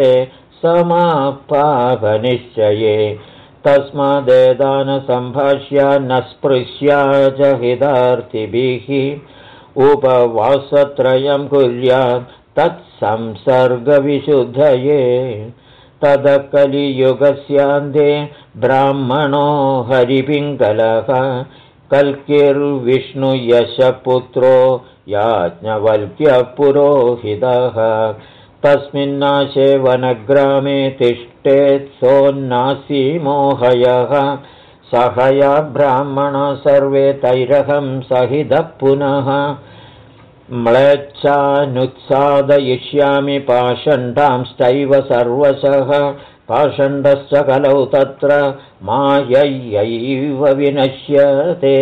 समापापनिश्चये तस्मादेतानसम्भाष्य न स्पृश्या च हितार्थिभिः उपवासत्रयं कुर्यात् तत्संसर्गविशुद्धये ततः कलियुगस्यान्ते ब्राह्मणो हरिपिङ्गलः कल्किर्विष्णुयशपुत्रो याज्ञवल्क्यपुरोहितः तस्मिन्नाशे वनग्रामे तिष्ठेत् सोन्नासीमोहयः सहया ब्राह्मणा सर्वे तैरहं सहितः पुनः म्लेच्छानुत्सादयिष्यामि पाषण्डांश्चैव सर्वशः पाषण्डश्च कलौ तत्र माययैव विनश्यते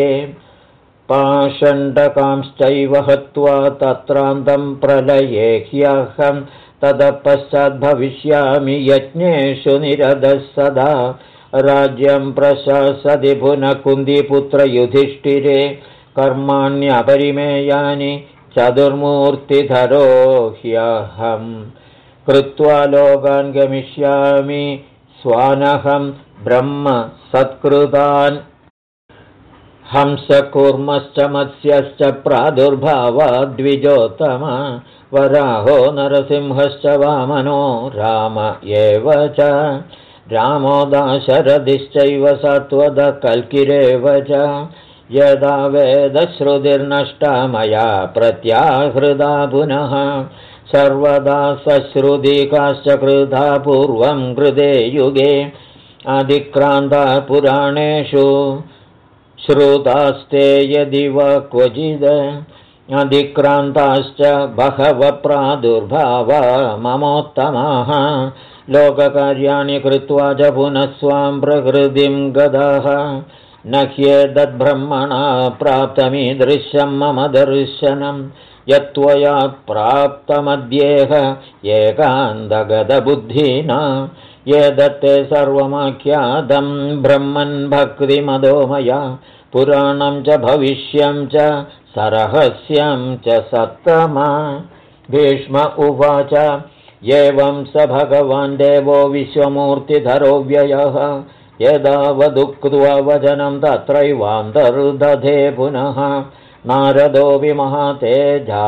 पाषण्डकांश्चैव हत्वा तत्रान्तं प्रलये ह्यहं ततः पश्चाद्भविष्यामि यज्ञेषु निरतः सदा राज्यं प्रशासति पुनः कुन्तीपुत्रयुधिष्ठिरे कर्माण्यपरिमेयानि चतुर्मूर्तिधरो ह्यहं कृत्वा लोकान् गमिष्यामि स्वानहं ब्रह्म सत्कृतान् हंसकूर्मश्च मत्स्यश्च प्रादुर्भावाद्विजोत्तम वराहो नरसिंहश्च वामनो राम एव च रामो दाशरथिश्चैव सत्वदः कल्किरेव च यदा वेदश्रुतिर्नष्टा मया प्रत्याहृदा पुनः सर्वदा सश्रुतिकाश्च कृता पूर्वं कृते युगे अधिक्रान्ता पुराणेषु श्रुतास्ते यदि वा क्वचिद् अधिक्रान्ताश्च बहवः प्रादुर्भावा ममोत्तमाः लोककार्याणि कृत्वा च पुनः स्वां प्रकृतिं गताः न ह्येतद्ब्रह्मणा प्राप्तमीदृशं मम दर्शनं यत्त्वया प्राप्तमद्येह एकान्तगतबुद्धिना एतत्ते सर्वमाख्यातं ब्रह्मन् भक्तिमदो मया पुराणं च भविष्यं च सरहस्यं च सत्तमा भीष्म उवाच एवं स भगवान् देवो विश्वमूर्तिधरो व्ययः यदावदुक्त्वा वचनं तत्रैवान्तर्दधे पुनः नारदो विमहातेजा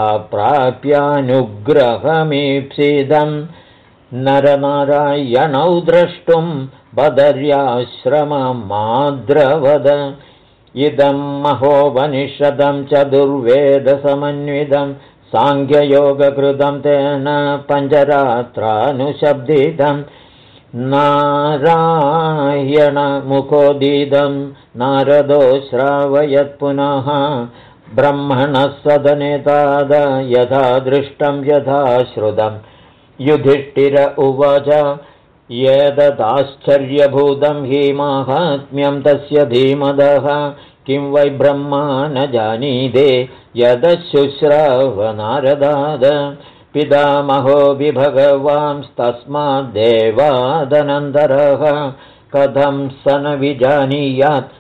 प्राप्यानुग्रहमीप्सितं नरनारायणौ द्रष्टुं बदर्याश्रममाद्रवद इदं महोपनिषदं चतुर्वेदसमन्वितं साङ्ख्ययोगकृतं तेन पञ्चरात्रानुशब्दितं नारायणमुखोदीतं नारदो श्रावयत्पुनः ब्रह्मणः सदने ताद यथा दृष्टं यथा श्रुतं युधिष्ठिर उवाच एतदाश्चर्यभूतं हि माहात्म्यं तस्य धीमदः किं वै ब्रह्मा न जानीते यदशुश्राव नारदाद पितामहो विभगवांस्तस्माद्देवादनन्दरः कथं स न विजानीयात्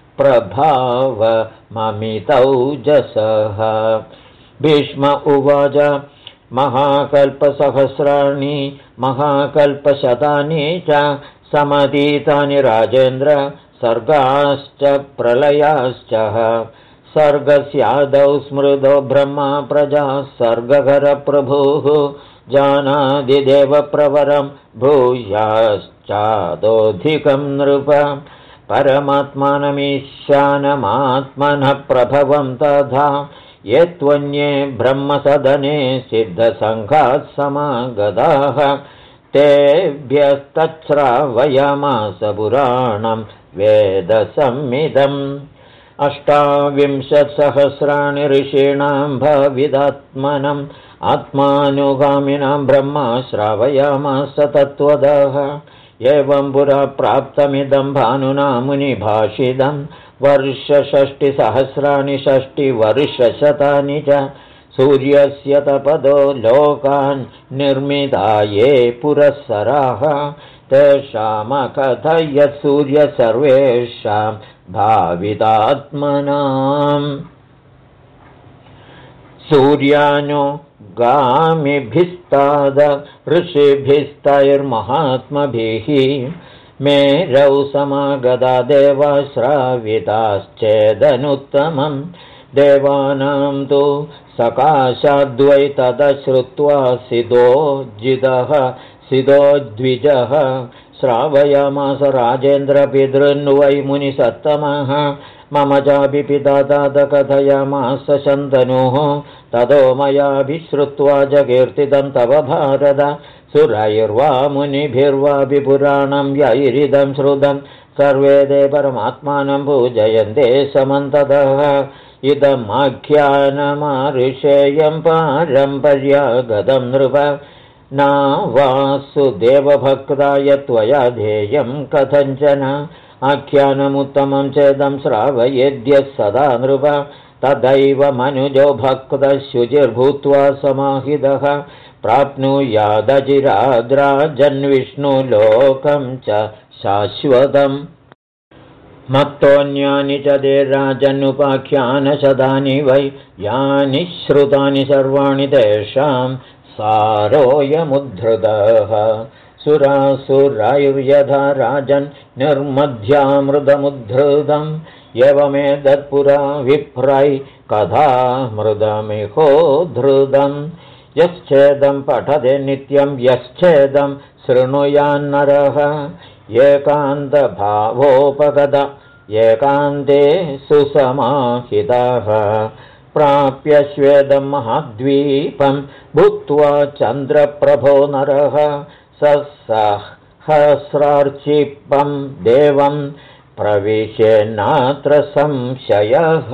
प्रभावममितौजसः। भीष्म उवाच महाकल्पसहस्राणि महाकल्पशतानि च समतीतानि राजेन्द्र सर्गाश्च प्रलयाश्च सर्गस्यादौ स्मृतो ब्रह्मा प्रजाः सर्गकरप्रभुः जानादिदेवप्रवरं भूयाश्चादोऽधिकं नृप परमात्मानमीशानमात्मनः प्रभवं तथा ये त्वन्ये ब्रह्मसदने सिद्धसङ्घात् समागताः तेभ्यस्तच्छ्रावयामास पुराणं वेदसंहितम् 28,000 ऋषीणां भविदात्मनम् आत्मानुगामिनां ब्रह्मा श्रावयामास तत्त्वतः एवं पुरा प्राप्तमिदं भानुना मुनिभाषितं वर्षषष्टिसहस्राणि 60 वर्षशतानि च सूर्यस्य तपदो लोकान् निर्मिता ये पुरःसराः तेषामकथयत् सूर्य सर्वेषां भावितात्मनाम् सूर्यानो गामिभिस्ताद ऋषिभिस्तैर्महात्मभिः मेरौ समागता देवाश्राविताश्चेदनुत्तमम् देवानां तु सकाशाद्वै तदश्रुत्वा सिदोद्विजः श्रावयामास राजेन्द्रपितॄन्वै मुनिसत्तमः मम चापि पिता कथयामास शन्तनुः ततो मयाभिश्रुत्वा जकीर्तितं तव भारत सुरैर्वा मुनिभिर्वापि पुराणं यैरिदं श्रुतं सर्वे ते परमात्मानं पूजयन्ते समन्ततः इदमाख्यानमाऋषेयं पारम्पर्यागतं नृप न वासुदेवभक्ताय त्वया ध्येयं कथञ्चन आख्यानमुत्तमं चेदं श्रावयेद्यः सदा नृप तदैव मनुजो भक्तः शुचिर्भूत्वा समाहितः प्राप्नुयादचिराद्राजन्विष्णुलोकं च शाश्वतम् मत्तोऽन्यानि च ते राजन्नुपाख्यानशतानि वै यानि श्रुतानि सर्वाणि तेषां सारोऽयमुद्धृतः सुरासुरैर्यथा राजन् निर्मध्यामृतमुद्धृतम् एवमेतत्पुरा विप्रै कथामृतमिहोद्धृतम् यश्चेदं पठते नित्यं यश्चेदं शृणुयान्नरः एकान्तभावोपगत एकान्ते सुसमाहितः प्राप्य श्वेदं महाद्वीपं भूत्वा चन्द्रप्रभो नरः सहस्रार्चिपं देवं प्रविशेन्नात्र संशयः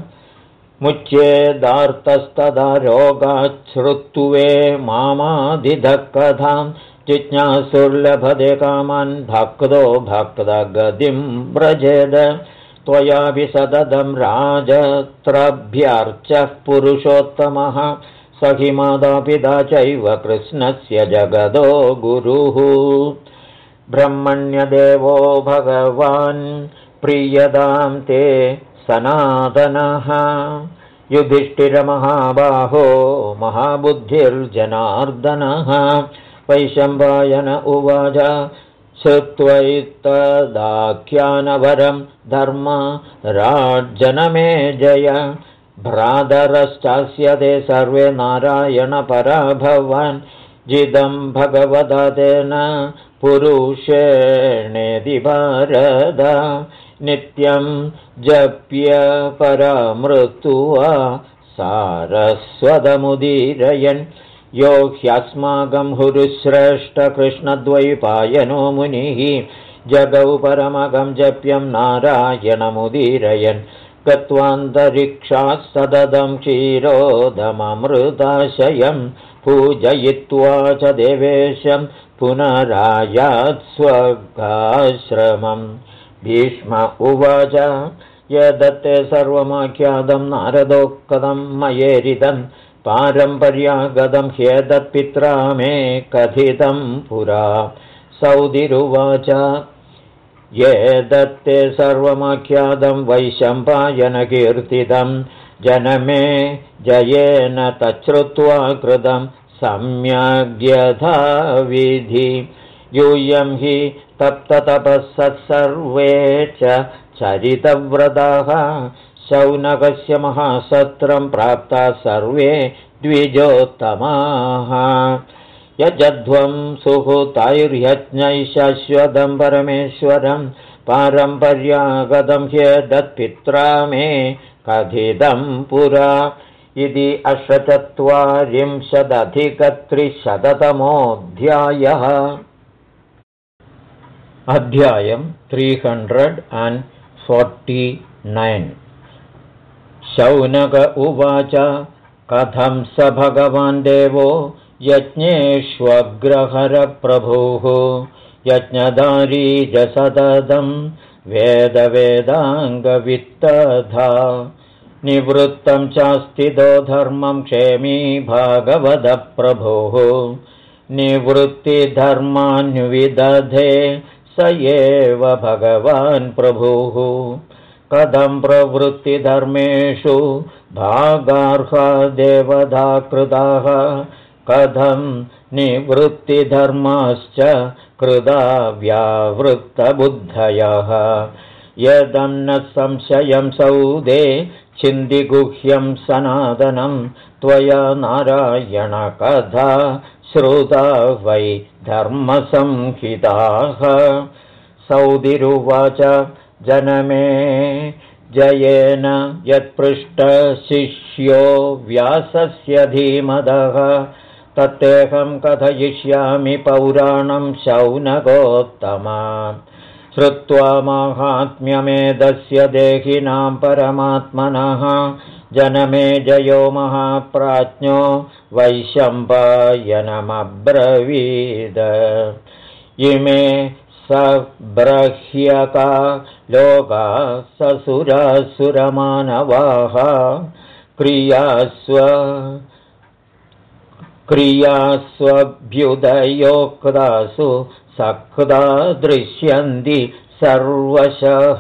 मुच्येदार्तस्तदा रोगाच्छ्रुत्वे मामादिधः कथां जिज्ञासुर्लभते कामान् भक्तो भक्तगतिं व्रजेद त्वयापि सततं राजत्रभ्यर्चः पुरुषोत्तमः स हि मातापिता चैव कृष्णस्य जगदो गुरुः ब्रह्मण्यदेवो भगवान् प्रीयतां ते सनातनः युधिष्ठिरमहाबाहो महाबुद्धिर्जनार्दनः वैशम्पायन उवाच श्रुत्वैतदाख्यानवरं धर्म राजनमे जय भ्रातरश्चास्य ते सर्वे नारायणपरा भवान् जिदं भगवता तेन पुरुषेणेति भारत नित्यं जप्य परामृत्वा सारस्वतमुदीरयन् यो ह्यस्माकं हुरुश्रेष्ठ कृष्णद्वैपायनो मुनिः जगौ परमगं जप्यं नारायणमुदीरयन् गत्वान्तरिक्षात् सततं क्षीरोदममृताशयं पूजयित्वा च देवेशं पुनरायात् स्वगाश्रमम् भीष्म उवाच यदत्ते सर्वमाख्यातं नारदोक्तं मयेरिदं पारम्पर्यागतं ह्येतत्पित्रा मे कथितं पुरा। सौदिरुवाच एतत्ते सर्वमाख्यातं वैशम्पायनकीर्तितं जनमे जयेन तच्छ्रुत्वा कृतं सम्यग्यथा विधि। यूयं हि तप्ततपःसः सर्वे च चरितव्रताः शौनकस्य महासत्रं प्राप्ता सर्वे द्विजोत्तमाः। यजध्वं सुहृतैर्यज्ञैः शाश्वतं परमेश्वरं पारम्पर्यागतं ह्येतत्पित्रा मे कथितं पुरा। इति 840-300तमोऽध्यायः। अध्यायं 349। शौनक उवाच कथं स भगवान् देवो यज्ञेष्वग्रहरप्रभुः यज्ञधारी जसददं वेदवेदाङ्गवित्तधा निवृत्तं चास्तिदो धर्मं क्षेमी भागवतप्रभुः निवृत्तिधर्मान्विदधे स एव भगवान् प्रभुः। कथं प्रवृत्तिधर्मेषु भागार्हा देवता कृताः कथं निवृत्तिधर्माश्च कृता व्यावृत्तबुद्धयः। यदन्न संशयं सौदे छिन्दिगुह्यं सनातनं त्वया नारायण कथा श्रुता वै धर्मसंहिताः। सौदिरुवाच जनमे जयेन यत्पृष्टशिष्यो व्यासस्य धीमदः तत्तेऽहं कथयिष्यामि पौराणं शौनकोत्तमा। श्रुत्वा माहात्म्यमेतस्य देहिनां परमात्मनः जनमे जयो महाप्राज्ञो वैशम्पायनमब्रवीद। इमे सब्रह्यका लोका ससुरासुरमानवाः क्रियास्वभ्युदयोक्तासु सकृदा दृश्यन्ति सर्वशः।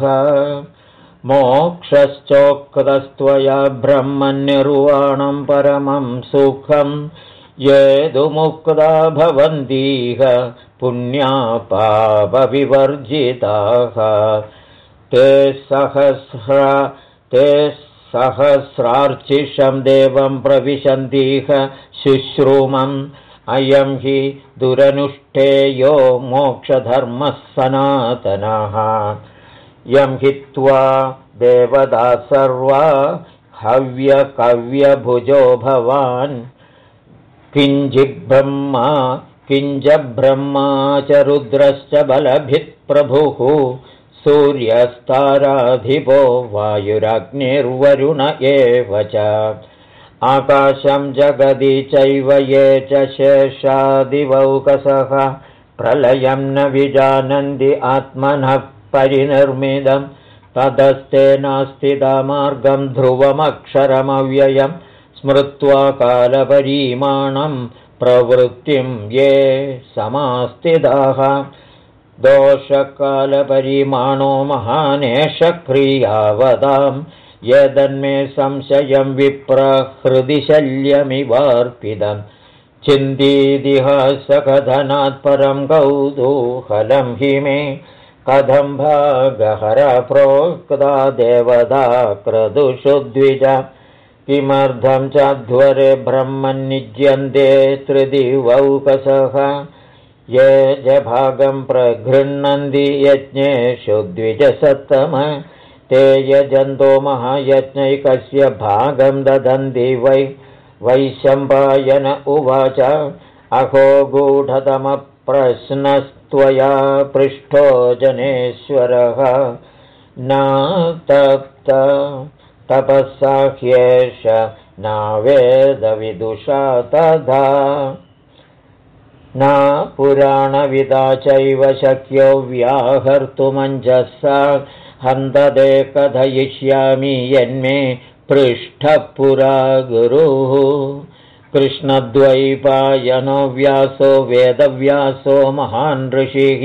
मोक्षश्चोक्तस्त्वया ब्रह्मनिर्वाणं परमं सुखं येदुमुक्ता भवन्तीह पुण्या पापविवर्जिताः। ते सहस्रार्चिषं देवं प्रविशन्तीह शुश्रूमम् अयं हि दुरनुष्ठेयो मोक्षधर्मः सनातनः। यं हित्वा देवता सर्वा हव्यकव्यभुजो भवान् किञ्जब्रह्मा च रुद्रश्च बलभित्प्रभुः सूर्यस्ताराधिपो वायुरग्निर्वरुण एव च। आकाशं जगति चैव ये च शेषादिवौकसः प्रलयं न विजानन्ति आत्मनः परिनिर्मितं ततस्ते नास्तिदा मार्गं ध्रुवमक्षरमव्ययं स्मृत्वा कालपरिमाणं प्रवृत्तिं ये समास्तिदाः। दोषकालपरिमाणो महानेश क्रियावदाम् यदन्मे संशयं विप्रहृदि शल्यमिवार्पितं चिन्तीतिहासकथनात् परं कौतूहलं हि मे कथं भागहर प्रोक्ता देवता क्रतुषु द्विज किमर्थं चाध्वरे ब्रह्मन्निज्यन्ते त्रिदिवौकसः ये च भागं प्रगृह्णन्ति यज्ञेषु द्विजसत्तम ते यजन्तो महायज्ञैकस्य भागं ददन्ति वै। वैशम्पायन उवाच अहो गूढतमप्रश्नस्त्वया पृष्ठो जनेश्वरः न तप्त तपसा ह्येष नावेदविदुषा तथा न पुराणविदा चैव शक्यो व्याहर्तुमञ्जसा हन्तते कथयिष्यामि यन्मे पृष्ठः पुरा गुरुः कृष्णद्वैपायनो व्यासो वेदव्यासो महान् ऋषिः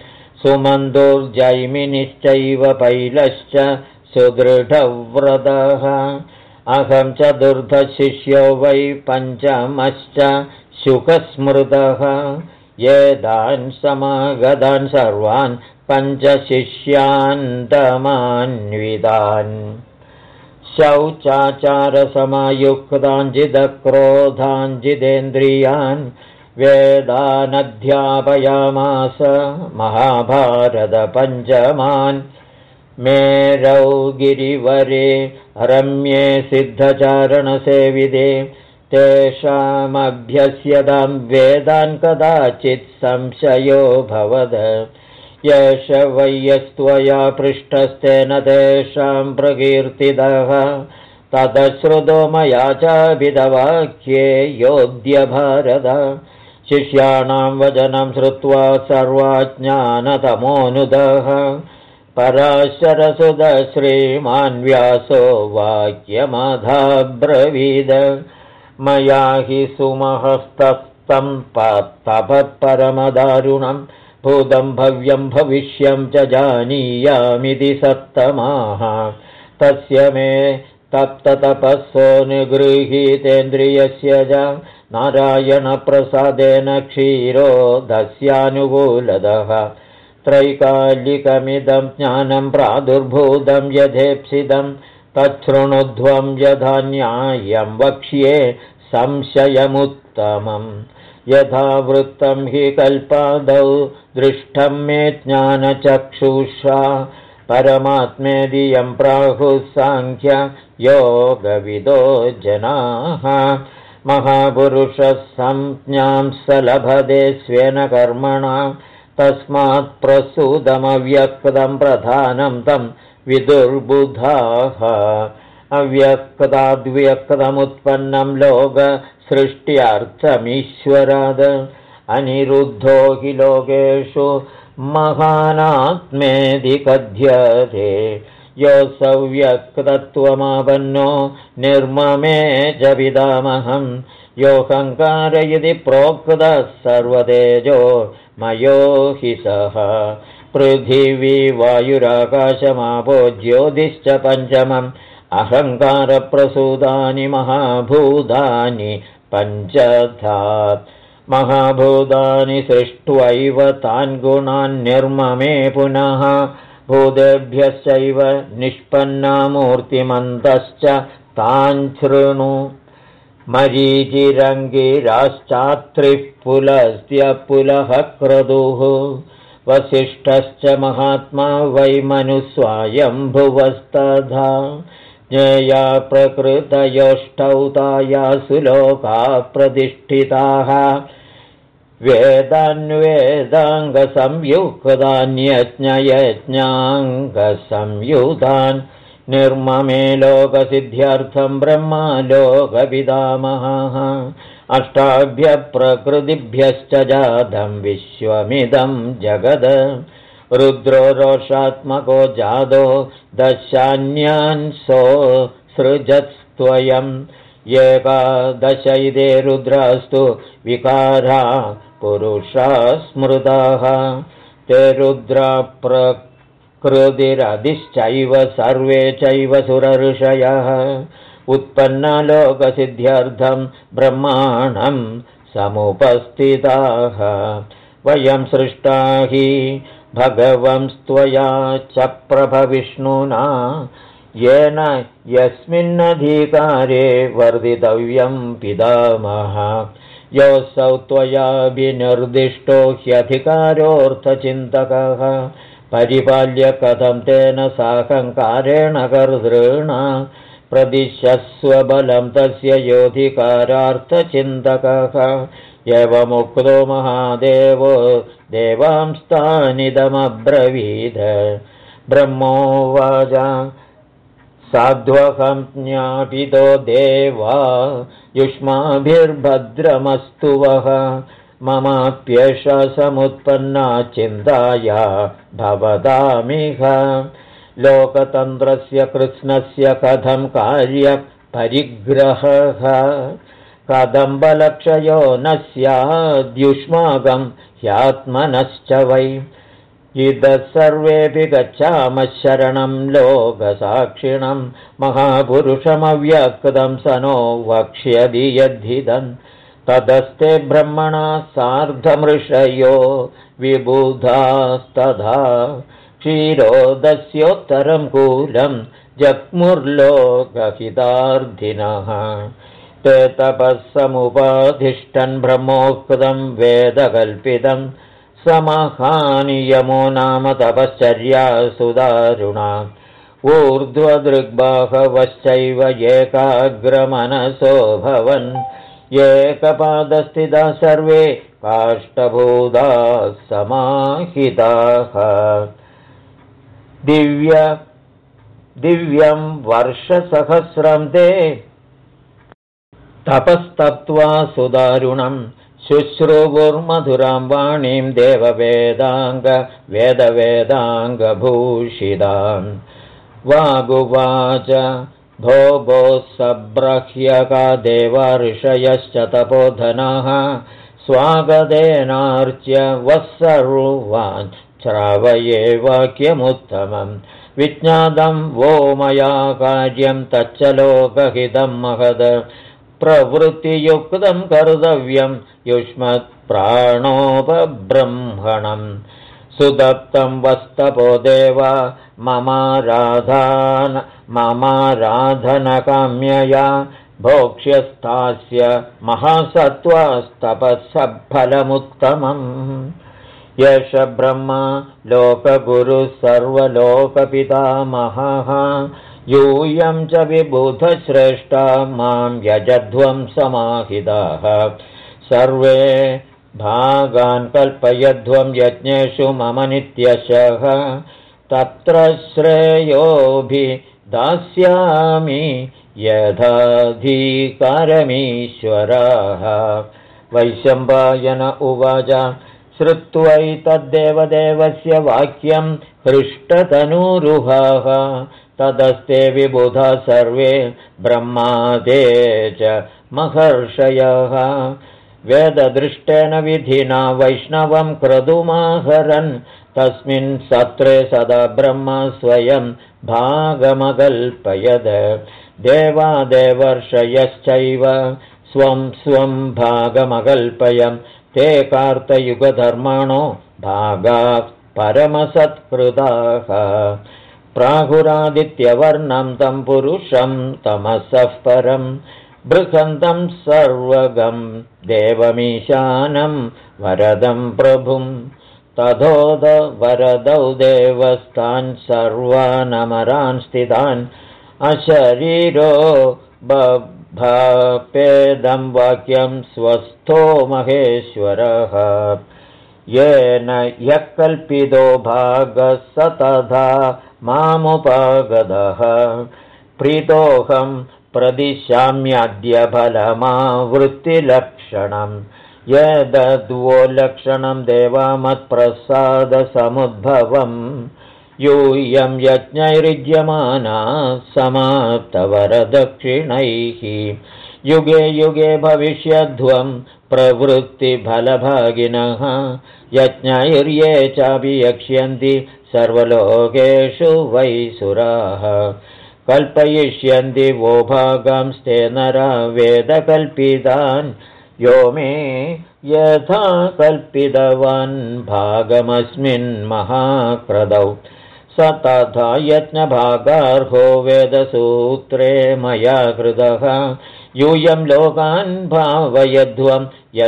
सुमन्तुर्जैमिनिश्चैव पैलश्च सुदृढव्रतः अहं चतुर्थशिष्यो वै पञ्चमश्च शुकस्मृतः एतान् समागतान् सर्वान् पञ्चशिष्यान्तमान्वितान् शौचाचारसमायुक्तान् जितक्रोधान् जितेन्द्रियान् वेदानध्यापयामास महाभारतपञ्चमान् मेरौ गिरिवरे रम्ये सिद्धचारणसेविदे तेषामभ्यस्यतां वेदान् कदाचित् संशयो भवद यश वयस्त्वया पृष्ठस्तेन तेषां प्रकीर्तितः ततश्रुतो मया चाभितवाक्ये योऽद्य भारत शिष्याणां वचनं श्रुत्वा सर्वाज्ञानतमोऽनुदः पराशरसुत श्रीमान् व्यासो वाक्यमधाब्रवीद मया हि सुमहस्तस्थं तपःपरमदारुणं भूतं भव्यं भविष्यं च जानीयामिति सत्तमाः तस्य मे तप्ततपःसो निगृहीतेन्द्रियस्य च नारायणप्रसादेन क्षीरोदस्यानुकूलतः त्रैकालिकमिदं ज्ञानं प्रादुर्भूतं यथेप्सितं तच्छृणुध्वं यथा न्यायं वक्ष्ये संशयमुत्तमम् यथा वृत्तं हि कल्पादौ दृष्टं मे ज्ञानचक्षुषा परमात्मेदियं प्राहुः साङ्ख्य योगविदो जनाः महापुरुषः संज्ञां स लभते स्वेन कर्मणा तस्मात् प्रसूतमव्यक्तं प्रधानं तं विदुर्बुधाः अव्यक्ताद्व्यक्तमुत्पन्नं लोकसृष्ट्यर्थमीश्वराद अनिरुद्धो हि लोकेषु महानात्मेति कथ्यते योऽसौ व्यक्तत्वमापन्नो निर्ममे च पितामहं योऽहङ्कार इति प्रोक्तः सर्वतेजो मयो हि सः पृथिवी वायुराकाशमापो ज्योतिश्च पञ्चमम् अहङ्कारप्रसूतानि महाभूतानि पञ्चधा महाभूतानि सृष्ट्वैव तान् गुणान् निर्ममे पुनः भूतेभ्यश्चैव निष्पन्ना मूर्तिमन्तश्च तान् शृणु मरीचिरङ्गिराश्चात्रिः पुलस्त्यपुलः क्रतुः वसिष्ठश्च महात्मा वै मनुस्वायम्भुवस्तथा ज्ञेया प्रकृतयोष्टौ तायासु लोकाः प्रतिष्ठिताः वेदान्वेदाङ्गसंयुक्तान्यज्ञयज्ञाङ्गसंयुतान् निर्ममे लोकसिद्ध्यर्थं ब्रह्मा लोकपितामहः अष्टाभ्यः प्रकृतिभ्यश्च जातं विश्वमिदं जगद रुद्रो रोषात्मको जातो दशान्यान् सो सृजत्स्त्वयम् एकादश इदे रुद्रास्तु विकारा पुरुषा स्मृताः ते रुद्रा प्रकृतिरधिश्चैव सर्वे चैव सुरऋषयः उत्पन्ना लोकसिद्ध्यर्थं ब्रह्माणं समुपस्थिताः वयं सृष्टा हि भगवंस्त्वया च प्रभविष्णुना येन यस्मिन्नधिकारे वर्धितव्यं पितामह योऽसौ त्वया विनिर्दिष्टो ह्यधिकारोऽर्थचिन्तकः परिपाल्य कथं तेन साहङ्कारेण कर्तॄणा प्रदिशस्व बलं तस्य योऽधिकारार्थचिन्तकः एवमुक्तो महादेवो देवांस्तानिदमब्रवीद ब्रह्मोवाच साध्वहं ज्ञापितो देवा युष्माभिर्भद्रमस्तु वः ममाप्येषा समुत्पन्ना चिन्ताया भवतामिह लोकतन्त्रस्य कृत्स्नस्य कथं कार्यपरिग्रहः कदम्बलक्षयो न स्याद्युष्माकं ह्यात्मनश्च वै इदः सर्वेऽपि गच्छामः शरणं लोकसाक्षिणं महापुरुषमव्यक्तं स नो वक्ष्यति यद्धिदं तदस्ते ब्रह्मणा सार्धमृषयो विबुधास्तथा क्षीरोदस्योत्तरं कूलं जग्मुर्लोकहितार्थिनः ते तपःसमुपाधिष्ठन् ब्रह्मोक्तं वेदकल्पितं समहानियमो नाम तपश्चर्या सुदारुणा ऊर्ध्वदृग्बाहवश्चैव एकाग्रमनसो भवन् एकपादस्थिताः सर्वे काष्ठभूताः समाहिताः दिव्यं वर्षसहस्रं ते तपस्तप्त्वा सुदारुणं शुश्रुवुर्मधुरां वाणीं वेदवेदाङ्गभूषितां वागुवाच भोगो सब्रह्यका देवार्षयश्च तपोधनाः स्वागतेनार्च्य वः सर्वान् श्रावये वाक्यमुत्तमं विज्ञातं वो मया कार्यं तच्च लोकहितं महद प्रवृत्तियुक्तं कर्तव्यं युष्मत्प्राणोपब्रह्मणं सुदप्तं वस्तपो देवा ममाराधनकाम्यया भोक्ष्यस्थास्य महासत्त्वास्तपःफलमुत्तमम् यश ब्रह्मा लोकगुरुः सर्वलोकपितामहः यूयं च विबुधश्रेष्ठा मां यजध्वं समाहिताः सर्वे भागान् कल्पयध्वं यज्ञेषु मम नित्यशः तत्र श्रेयोभिदास्यामि यथाधिकारमीश्वराः वैशम्पायन उवाच श्रुत्वैतद्देवदेवस्य वाक्यं हृष्टतनूरुहाः तदस्ते विबुधा सर्वे ब्रह्मादे च महर्षयः वेददृष्टेन विधिना वैष्णवं क्रतुमाहरन् तस्मिन् सत्रे सदा ब्रह्मा स्वयं भागमकल्पयद देवादेवर्षयश्चैव स्वं स्वं भागमकल्पयन् ते कार्तयुगधर्माणो भागाः परमसत्कृताः प्राहुरादित्यवर्णं तं पुरुषं तमसः परं बृहन्तं सर्वगं देवमीशानं वरदं प्रभुं तथोद वरदौ देवस्तान् सर्वानमरान् स्थितान् अशरीरो बभापेदं वाक्यं स्वस्थो महेश्वरः येन यः कल्पितो भागः स तथा मामुपागतः प्रीतोऽहं प्रदिशाम्याद्य फलमावृत्तिलक्षणं यदद्वो लक्षणं देवामत्प्रसादसमुद्भवम् यूयं यज्ञैर्युज्यमाना समाप्तवरदक्षिणैः युगे युगे भविष्यध्वं प्रवृत्तिफलभागिनः यज्ञैर्ये चाभियक्ष्यन्ति सर्वलोकेषु वैसुराः कल्पयिष्यन्ति वो भागांस्ते नरा वेदकल्पितान् यो मे यथा कल्पितवान् भागमस्मिन् महाक्रदौ स तथा यज्ञभागार्हो वेदसूत्रे मया कृतः यूयं लोकान् भावयध्वं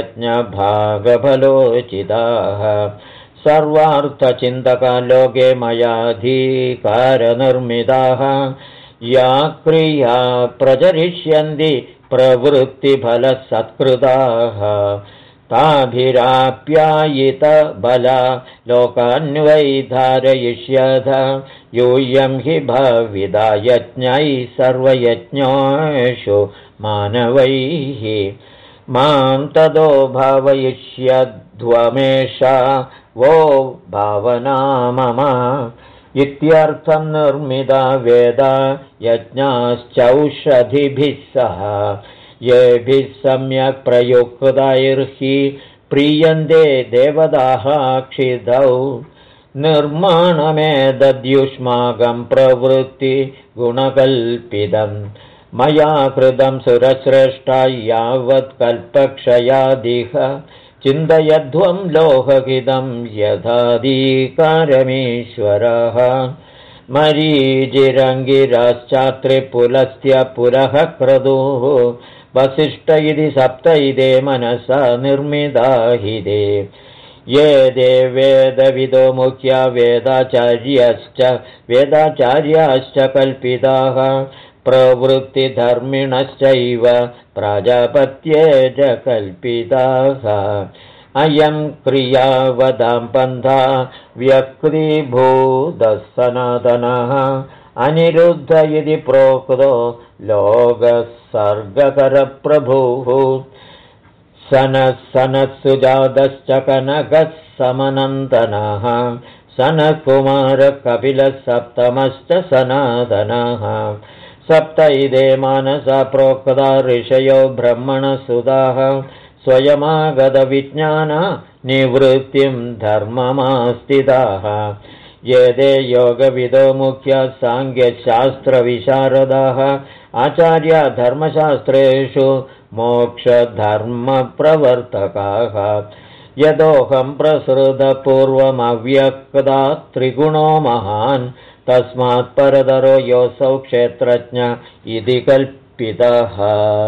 यज्ञभागफलोचिताः सर्वार्थचिन्तका लोके मयाधिकारनिर्मिताः या क्रिया प्रचरिष्यन्ति प्रवृत्तिफलसत्कृताः ताभिराप्यायितबला लोकान्वै धारयिष्यथ यूयं हि भाविदा यज्ञैः सर्वयज्ञेषु मानवैः मां तदो भावयिष्यध्वमेषा वो भावना मम इत्यर्थं निर्मिता वेदा यज्ञाश्चौषधिभिः सह येभिः सम्यक् प्रयुक्तैर्हि प्रीयन्ते देवताः क्षितौ निर्माणमेतद्युष्माकं प्रवृत्तिगुणकल्पितम् मया कृतं सुरश्रेष्ठा यावत् कल्पक्षयादिह चिन्तयध्वं लोकहितं यथाधिकारमीश्वरः मरीचिरङ्गिराश्चात्रिपुलस्त्य पुरः क्रतुः वसिष्ठ इति सप्त इदे मनसा निर्मिता हि ते ये ते वेदविदो मुख्या वेदाचार्याश्च कल्पिताः प्रवृत्तिधर्मिणश्चैव प्राजापत्ये च कल्पिताः अयं क्रियावदां पन्था व्यक्तिभूतः सनातनः अनिरुद्ध इति प्रोक्तो लोकसर्गकरप्रभुः सनत्सुजातश्च कनकः समनन्दनः सनत्कुमारकपिलः सप्तमश्च सनातनः सप्त इदे मानसा प्रोक्ता ऋषयो ब्रह्मणसुताः स्वयमागतविज्ञान निवृत्तिं धर्ममास्थिताः ये ते योगविदो मुख्या साङ्ख्यशास्त्रविशारदाः आचार्या धर्मशास्त्रेषु मोक्षधर्मप्रवर्तकाः यदोऽहं प्रसृतपूर्वमव्यक्ता त्रिगुणो महान् तस्मात् परतरो योऽसौ क्षेत्रज्ञ इति कल्पितः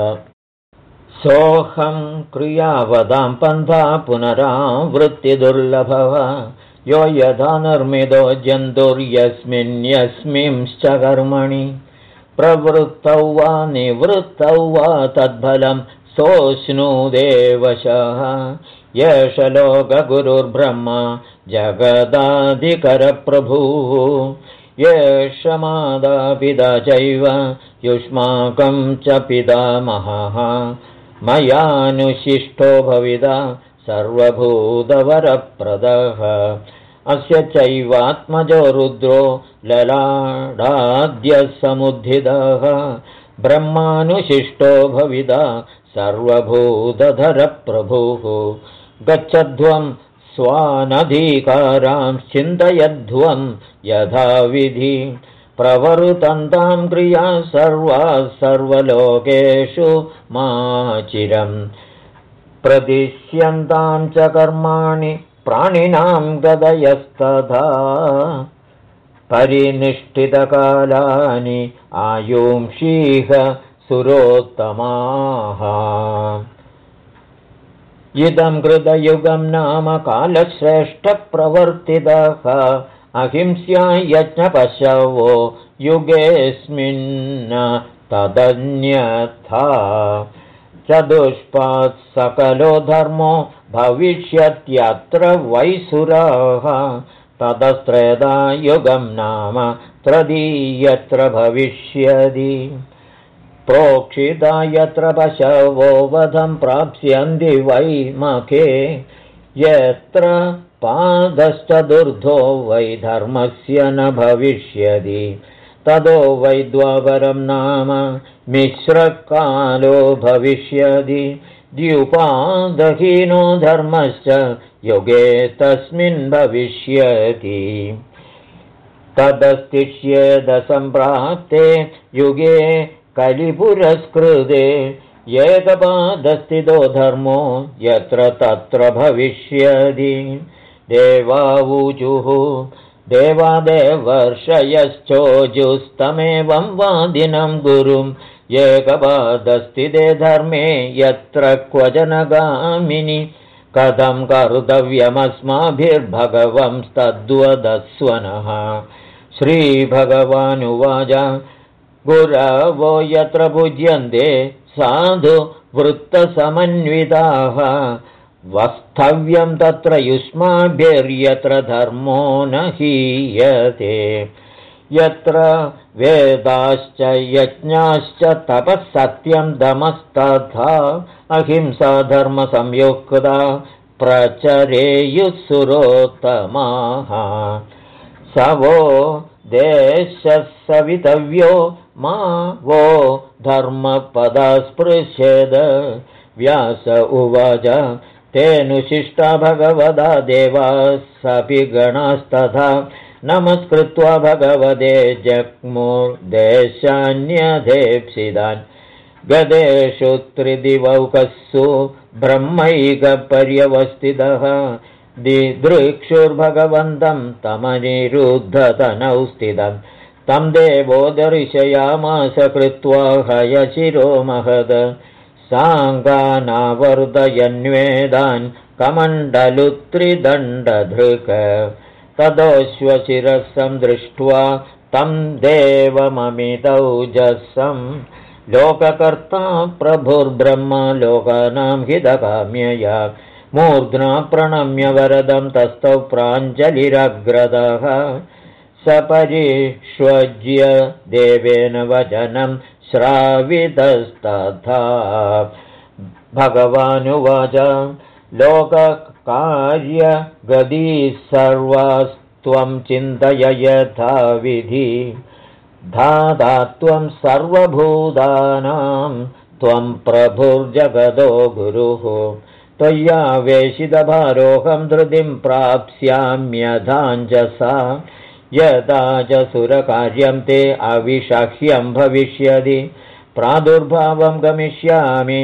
सोऽहं क्रियावदां पन्था पुनरावृत्तिदुर्लभः यो यथा निर्मितो जन्तुर्यस्मिंश्च कर्मणि प्रवृत्तौ वा निवृत्तौ वा तद्फलं सोऽश्नुदेवशः येष लोकगुरुर्ब्रह्मा जगदाधिकरप्रभुः येष मातापिता चैव युष्माकं च पितामहः मयानुशिष्टो भविता सर्वभूतवरप्रदः अस्य चैवात्मजो रुद्रो ललाडाद्यः समुद्धितः ब्रह्मानुशिष्टो भविता सर्वभूतधरप्रभुः गच्छध्वं स्वानधिकारां चिन्तयध्वं यथाविधि प्रवर्तन्तां क्रिया सर्वलोकेषु माचिरं प्रदिश्यन्तां च कर्माणि प्राणिनां गदयस्तथा परिनिष्ठितकालानि आयुंषीह सुरोत्तमाः इदं कृतयुगं नाम कालश्रेष्ठप्रवर्तितः अहिंस्या यज्ञपशवो युगेऽस्मिन् तदन्यथा चतुष्पात् सकलो धर्मो भविष्यत्यत्र वैसुराः ततस्त्रेधा युगं नाम तृतीयत्र भविष्यति प्रोक्षिता यत्र पशवो वधं प्राप्स्यन्ति वै मखे यत्र पादश्चतुर्थो वै धर्मस्य न भविष्यति ततो वै द्वापरं नाम मिश्रकालो भविष्यति द्युपादहीनो धर्मश्च युगे तस्मिन् भविष्यति तदस्तिष्येद सम्प्राप्ते युगे कलिपुरस्कृते एकपादस्थितो धर्मो यत्र तत्र भविष्यति देवावूचुः देवादेवर्षयश्चोजुस्तमेवं वादिनं गुरुं एकपादस्थिते धर्मे यत्र क्वजनगामिनि कथं कर्तव्यमस्माभिर्भगवंस्तद्वदस्वनः श्रीभगवानुवाच गुरवो यत्र पूज्यन्ते साधु वृत्तसमन्विताः वक्तव्यं तत्र युष्माभिर्यत्र धर्मो न हीयते यत्र वेदाश्च यज्ञाश्च तपः सत्यं दमस्तथा अहिंसा धर्मसंयुक्ता प्रचरेयुः सुरोत्तमाः स वो देशः सवितव्यो मा वो धर्मपदस्पृशेद। व्यास उवाच तेऽनुशिष्टा भगवदा देवाः सपि गणास्तथा नमस्कृत्वा भगवते जग्मुर्देशान्यधेप्सितान्। गदेषु त्रिदिवौकस्सु ब्रह्मैकपर्यवस्थितः दिदृक्षुर्भगवन्तं तमनिरुद्धतनौ स्थितम्। तं देवो दर्शयामास कृत्वा हयशिरो महद साङ्गानावर्तयन्वेदान् कमण्डलुत्रिदण्डधृक। तदोश्वशिरसं दृष्ट्वा तं देवममितौजसं लोककर्ता प्रभुर्ब्रह्म लोकानां हितकाम्यया मूर्ध्ना प्रणम्य वरदं तस्थौ प्राञ्जलिरग्रदः। सपरिष्वज्य देवेन वचनं श्रावितस्तथा भगवानुवाच लोककार्यगतिः सर्वास्त्वं चिन्तय यथा विधि धाता त्वं सर्वभूतानां त्वं प्रभुर्जगदो गुरुः। त्वय्यावेशितभारोऽहं धृतिं प्राप्स्याम्यधाञ्जसा यदा च सुरकार्यं ते अविषह्यं भविष्यति प्रादुर्भावं गमिष्यामि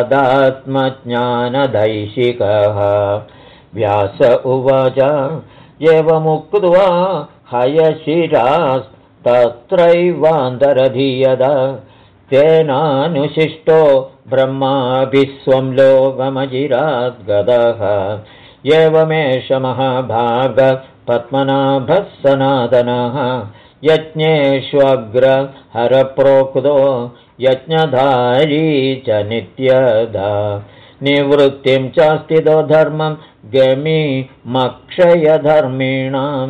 तदात्मज्ञानदैशिकः। व्यास उवाच एवमुक्त्वा हयशिरास्तत्रैवान्तरधीयत तेनानुशिष्टो ब्रह्माभिस्वं लोकमजिराद्गतः। एवमेष महाभाग पद्मनाभः सनातनः यज्ञेष्वग्रहरप्रोक्तो यज्ञधारी च नित्यदा निवृत्तिं चास्तितो धर्मं गमिमक्षयधर्मिणां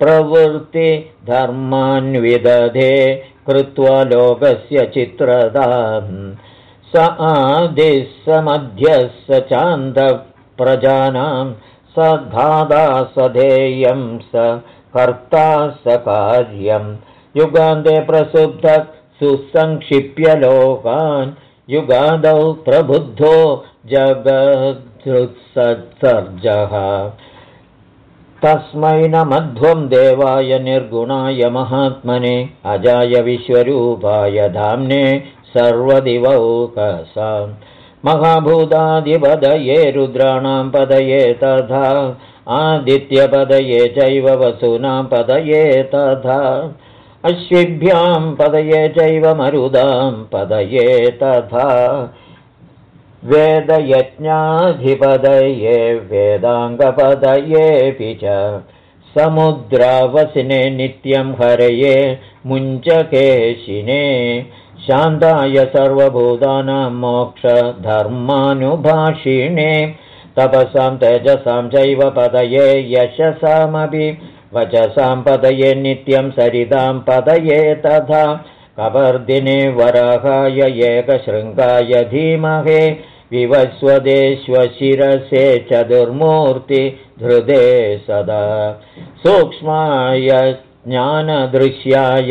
प्रवृत्तिधर्मान्विदधे कृत्वा लोकस्य चित्रदाम्। स आदिः स मध्यः स चान्दः प्रजानां स धाता स धेयं स कर्ता स कार्यं युगान्ते प्रसुप्तः सुसंक्षिप्य लोकान् युगादौ प्रबुद्धो जगत्सत्सर्जः। तस्मै नमध्वं देवाय निर्गुणाय महात्मने अजाय विश्वरूपाय धाम्ने सर्वदिवौकसां महाभूतादिपदये रुद्राणां पदये तथा आदित्यपदये चैव वसूनां पदये तथा अश्विभ्यां पदये चैव मरुदां पदये तथा वेदयज्ञाधिपदये वेदाङ्गपदयेऽपि च समुद्रावसिने नित्यं हरये मुञ्चकेशिने शान्ताय सर्वभूतानां मोक्षधर्मानुभाषिणे तपसां तेजसां चैव पदये यशसामपि वचसां पदये नित्यं सरितां पदये तथा कपर्दिने वराहाय एकशृङ्गाय धीमहे विवस्वदेश्वशिरसे चतुर्मूर्ति धृते सदा सूक्ष्माय ज्ञानदृश्याय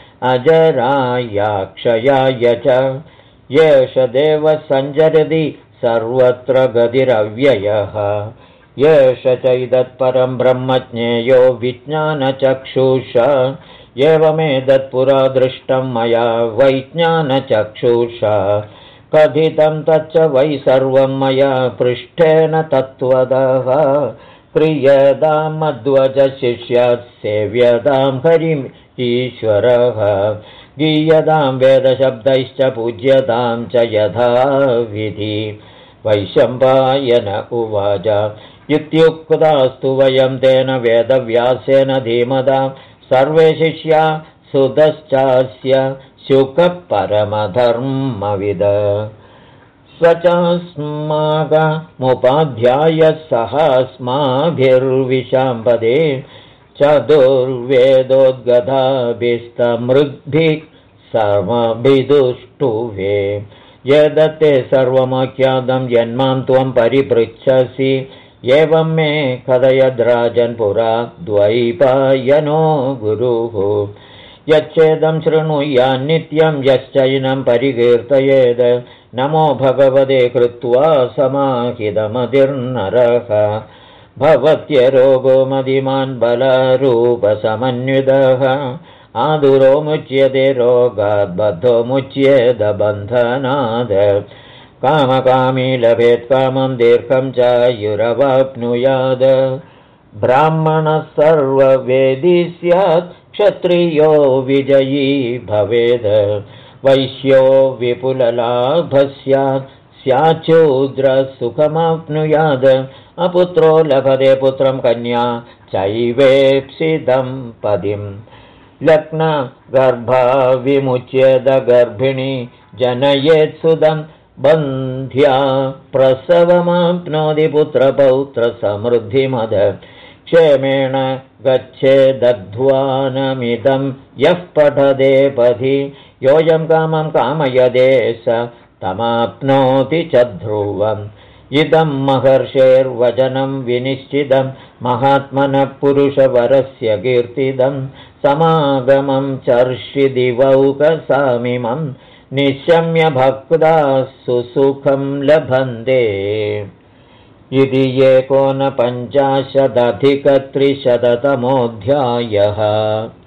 अजरायाक्षयाय च येष देवः सञ्चरति सर्वत्र गतिरव्ययः येष चैदत्परं ब्रह्मज्ञेयो विज्ञानचक्षुषा एवमेतत्पुरा दृष्टं मया वैज्ञानचक्षुषा कथितं तच्च वै सर्वं मया पृष्ठेन तत्त्वतः प्रियतां मध्वज शिष्यात् सेव्यतां हरिम् ईश्वरः गीयतां वेदशब्दैश्च पूज्यतां च यथा विधि। वैशम्पायन उवाच इत्युक्तास्तु वयं तेन वेदव्यासेन धीमतां सर्वे शिष्या सुतश्चास्य शुकः परमधर्मविद स चास्माकमुपाध्यायः सह अस्माभिर्विशाम्पदे चतुर्वेदोद्गताभिस्तमृग्भिः सर्वभिदुष्टुवे यदत्ते सर्वमाख्यातं यन्मां त्वं परिपृच्छसि एवं मे कथयद्राजन् पुरा द्वैपायनो गुरुः यच्चेदं शृणुयान्नित्यं यश्चैनं परिकीर्तयेद् नमो भगवते कृत्वा समाहितमतिर्नरः भवत्यरोगो मदिमान् बलरूपसमन्वितः आदुरो मुच्यते रोगाद् बद्धो मुच्येद बन्धनाद् कामकामी लभेत् कामं दीर्घं च युरवाप्नुयात् ब्राह्मणः सर्ववेदी स्यात् क्षत्रियो विजयी भवेद् वैश्यो विपुललाभः स्याच्छूद्रः सुखमाप्नुयात् अपुत्रो लभते पुत्रं कन्या चैवेप्सितं पदिम् लग्नगर्भा विमुच्येद गर्भिणी जनयेत्सुदं बन्ध्या प्रसवमाप्नोति पुत्रपौत्रसमृद्धिमद क्षेमेण गच्छेदध्वानमिदं यः पठदे पथि योऽयं कामं कामयदे स तमाप्नोति च ध्रुवम् इदं महर्षेर्वचनं विनिश्चितं महात्मनः पुरुषवरस्य कीर्तिदं समागमं चर्षिदिवौकसामिमं निशम्य भक्ताः सुसुखं लभन्ते इति 1950-अधिक-300तमोऽध्यायः।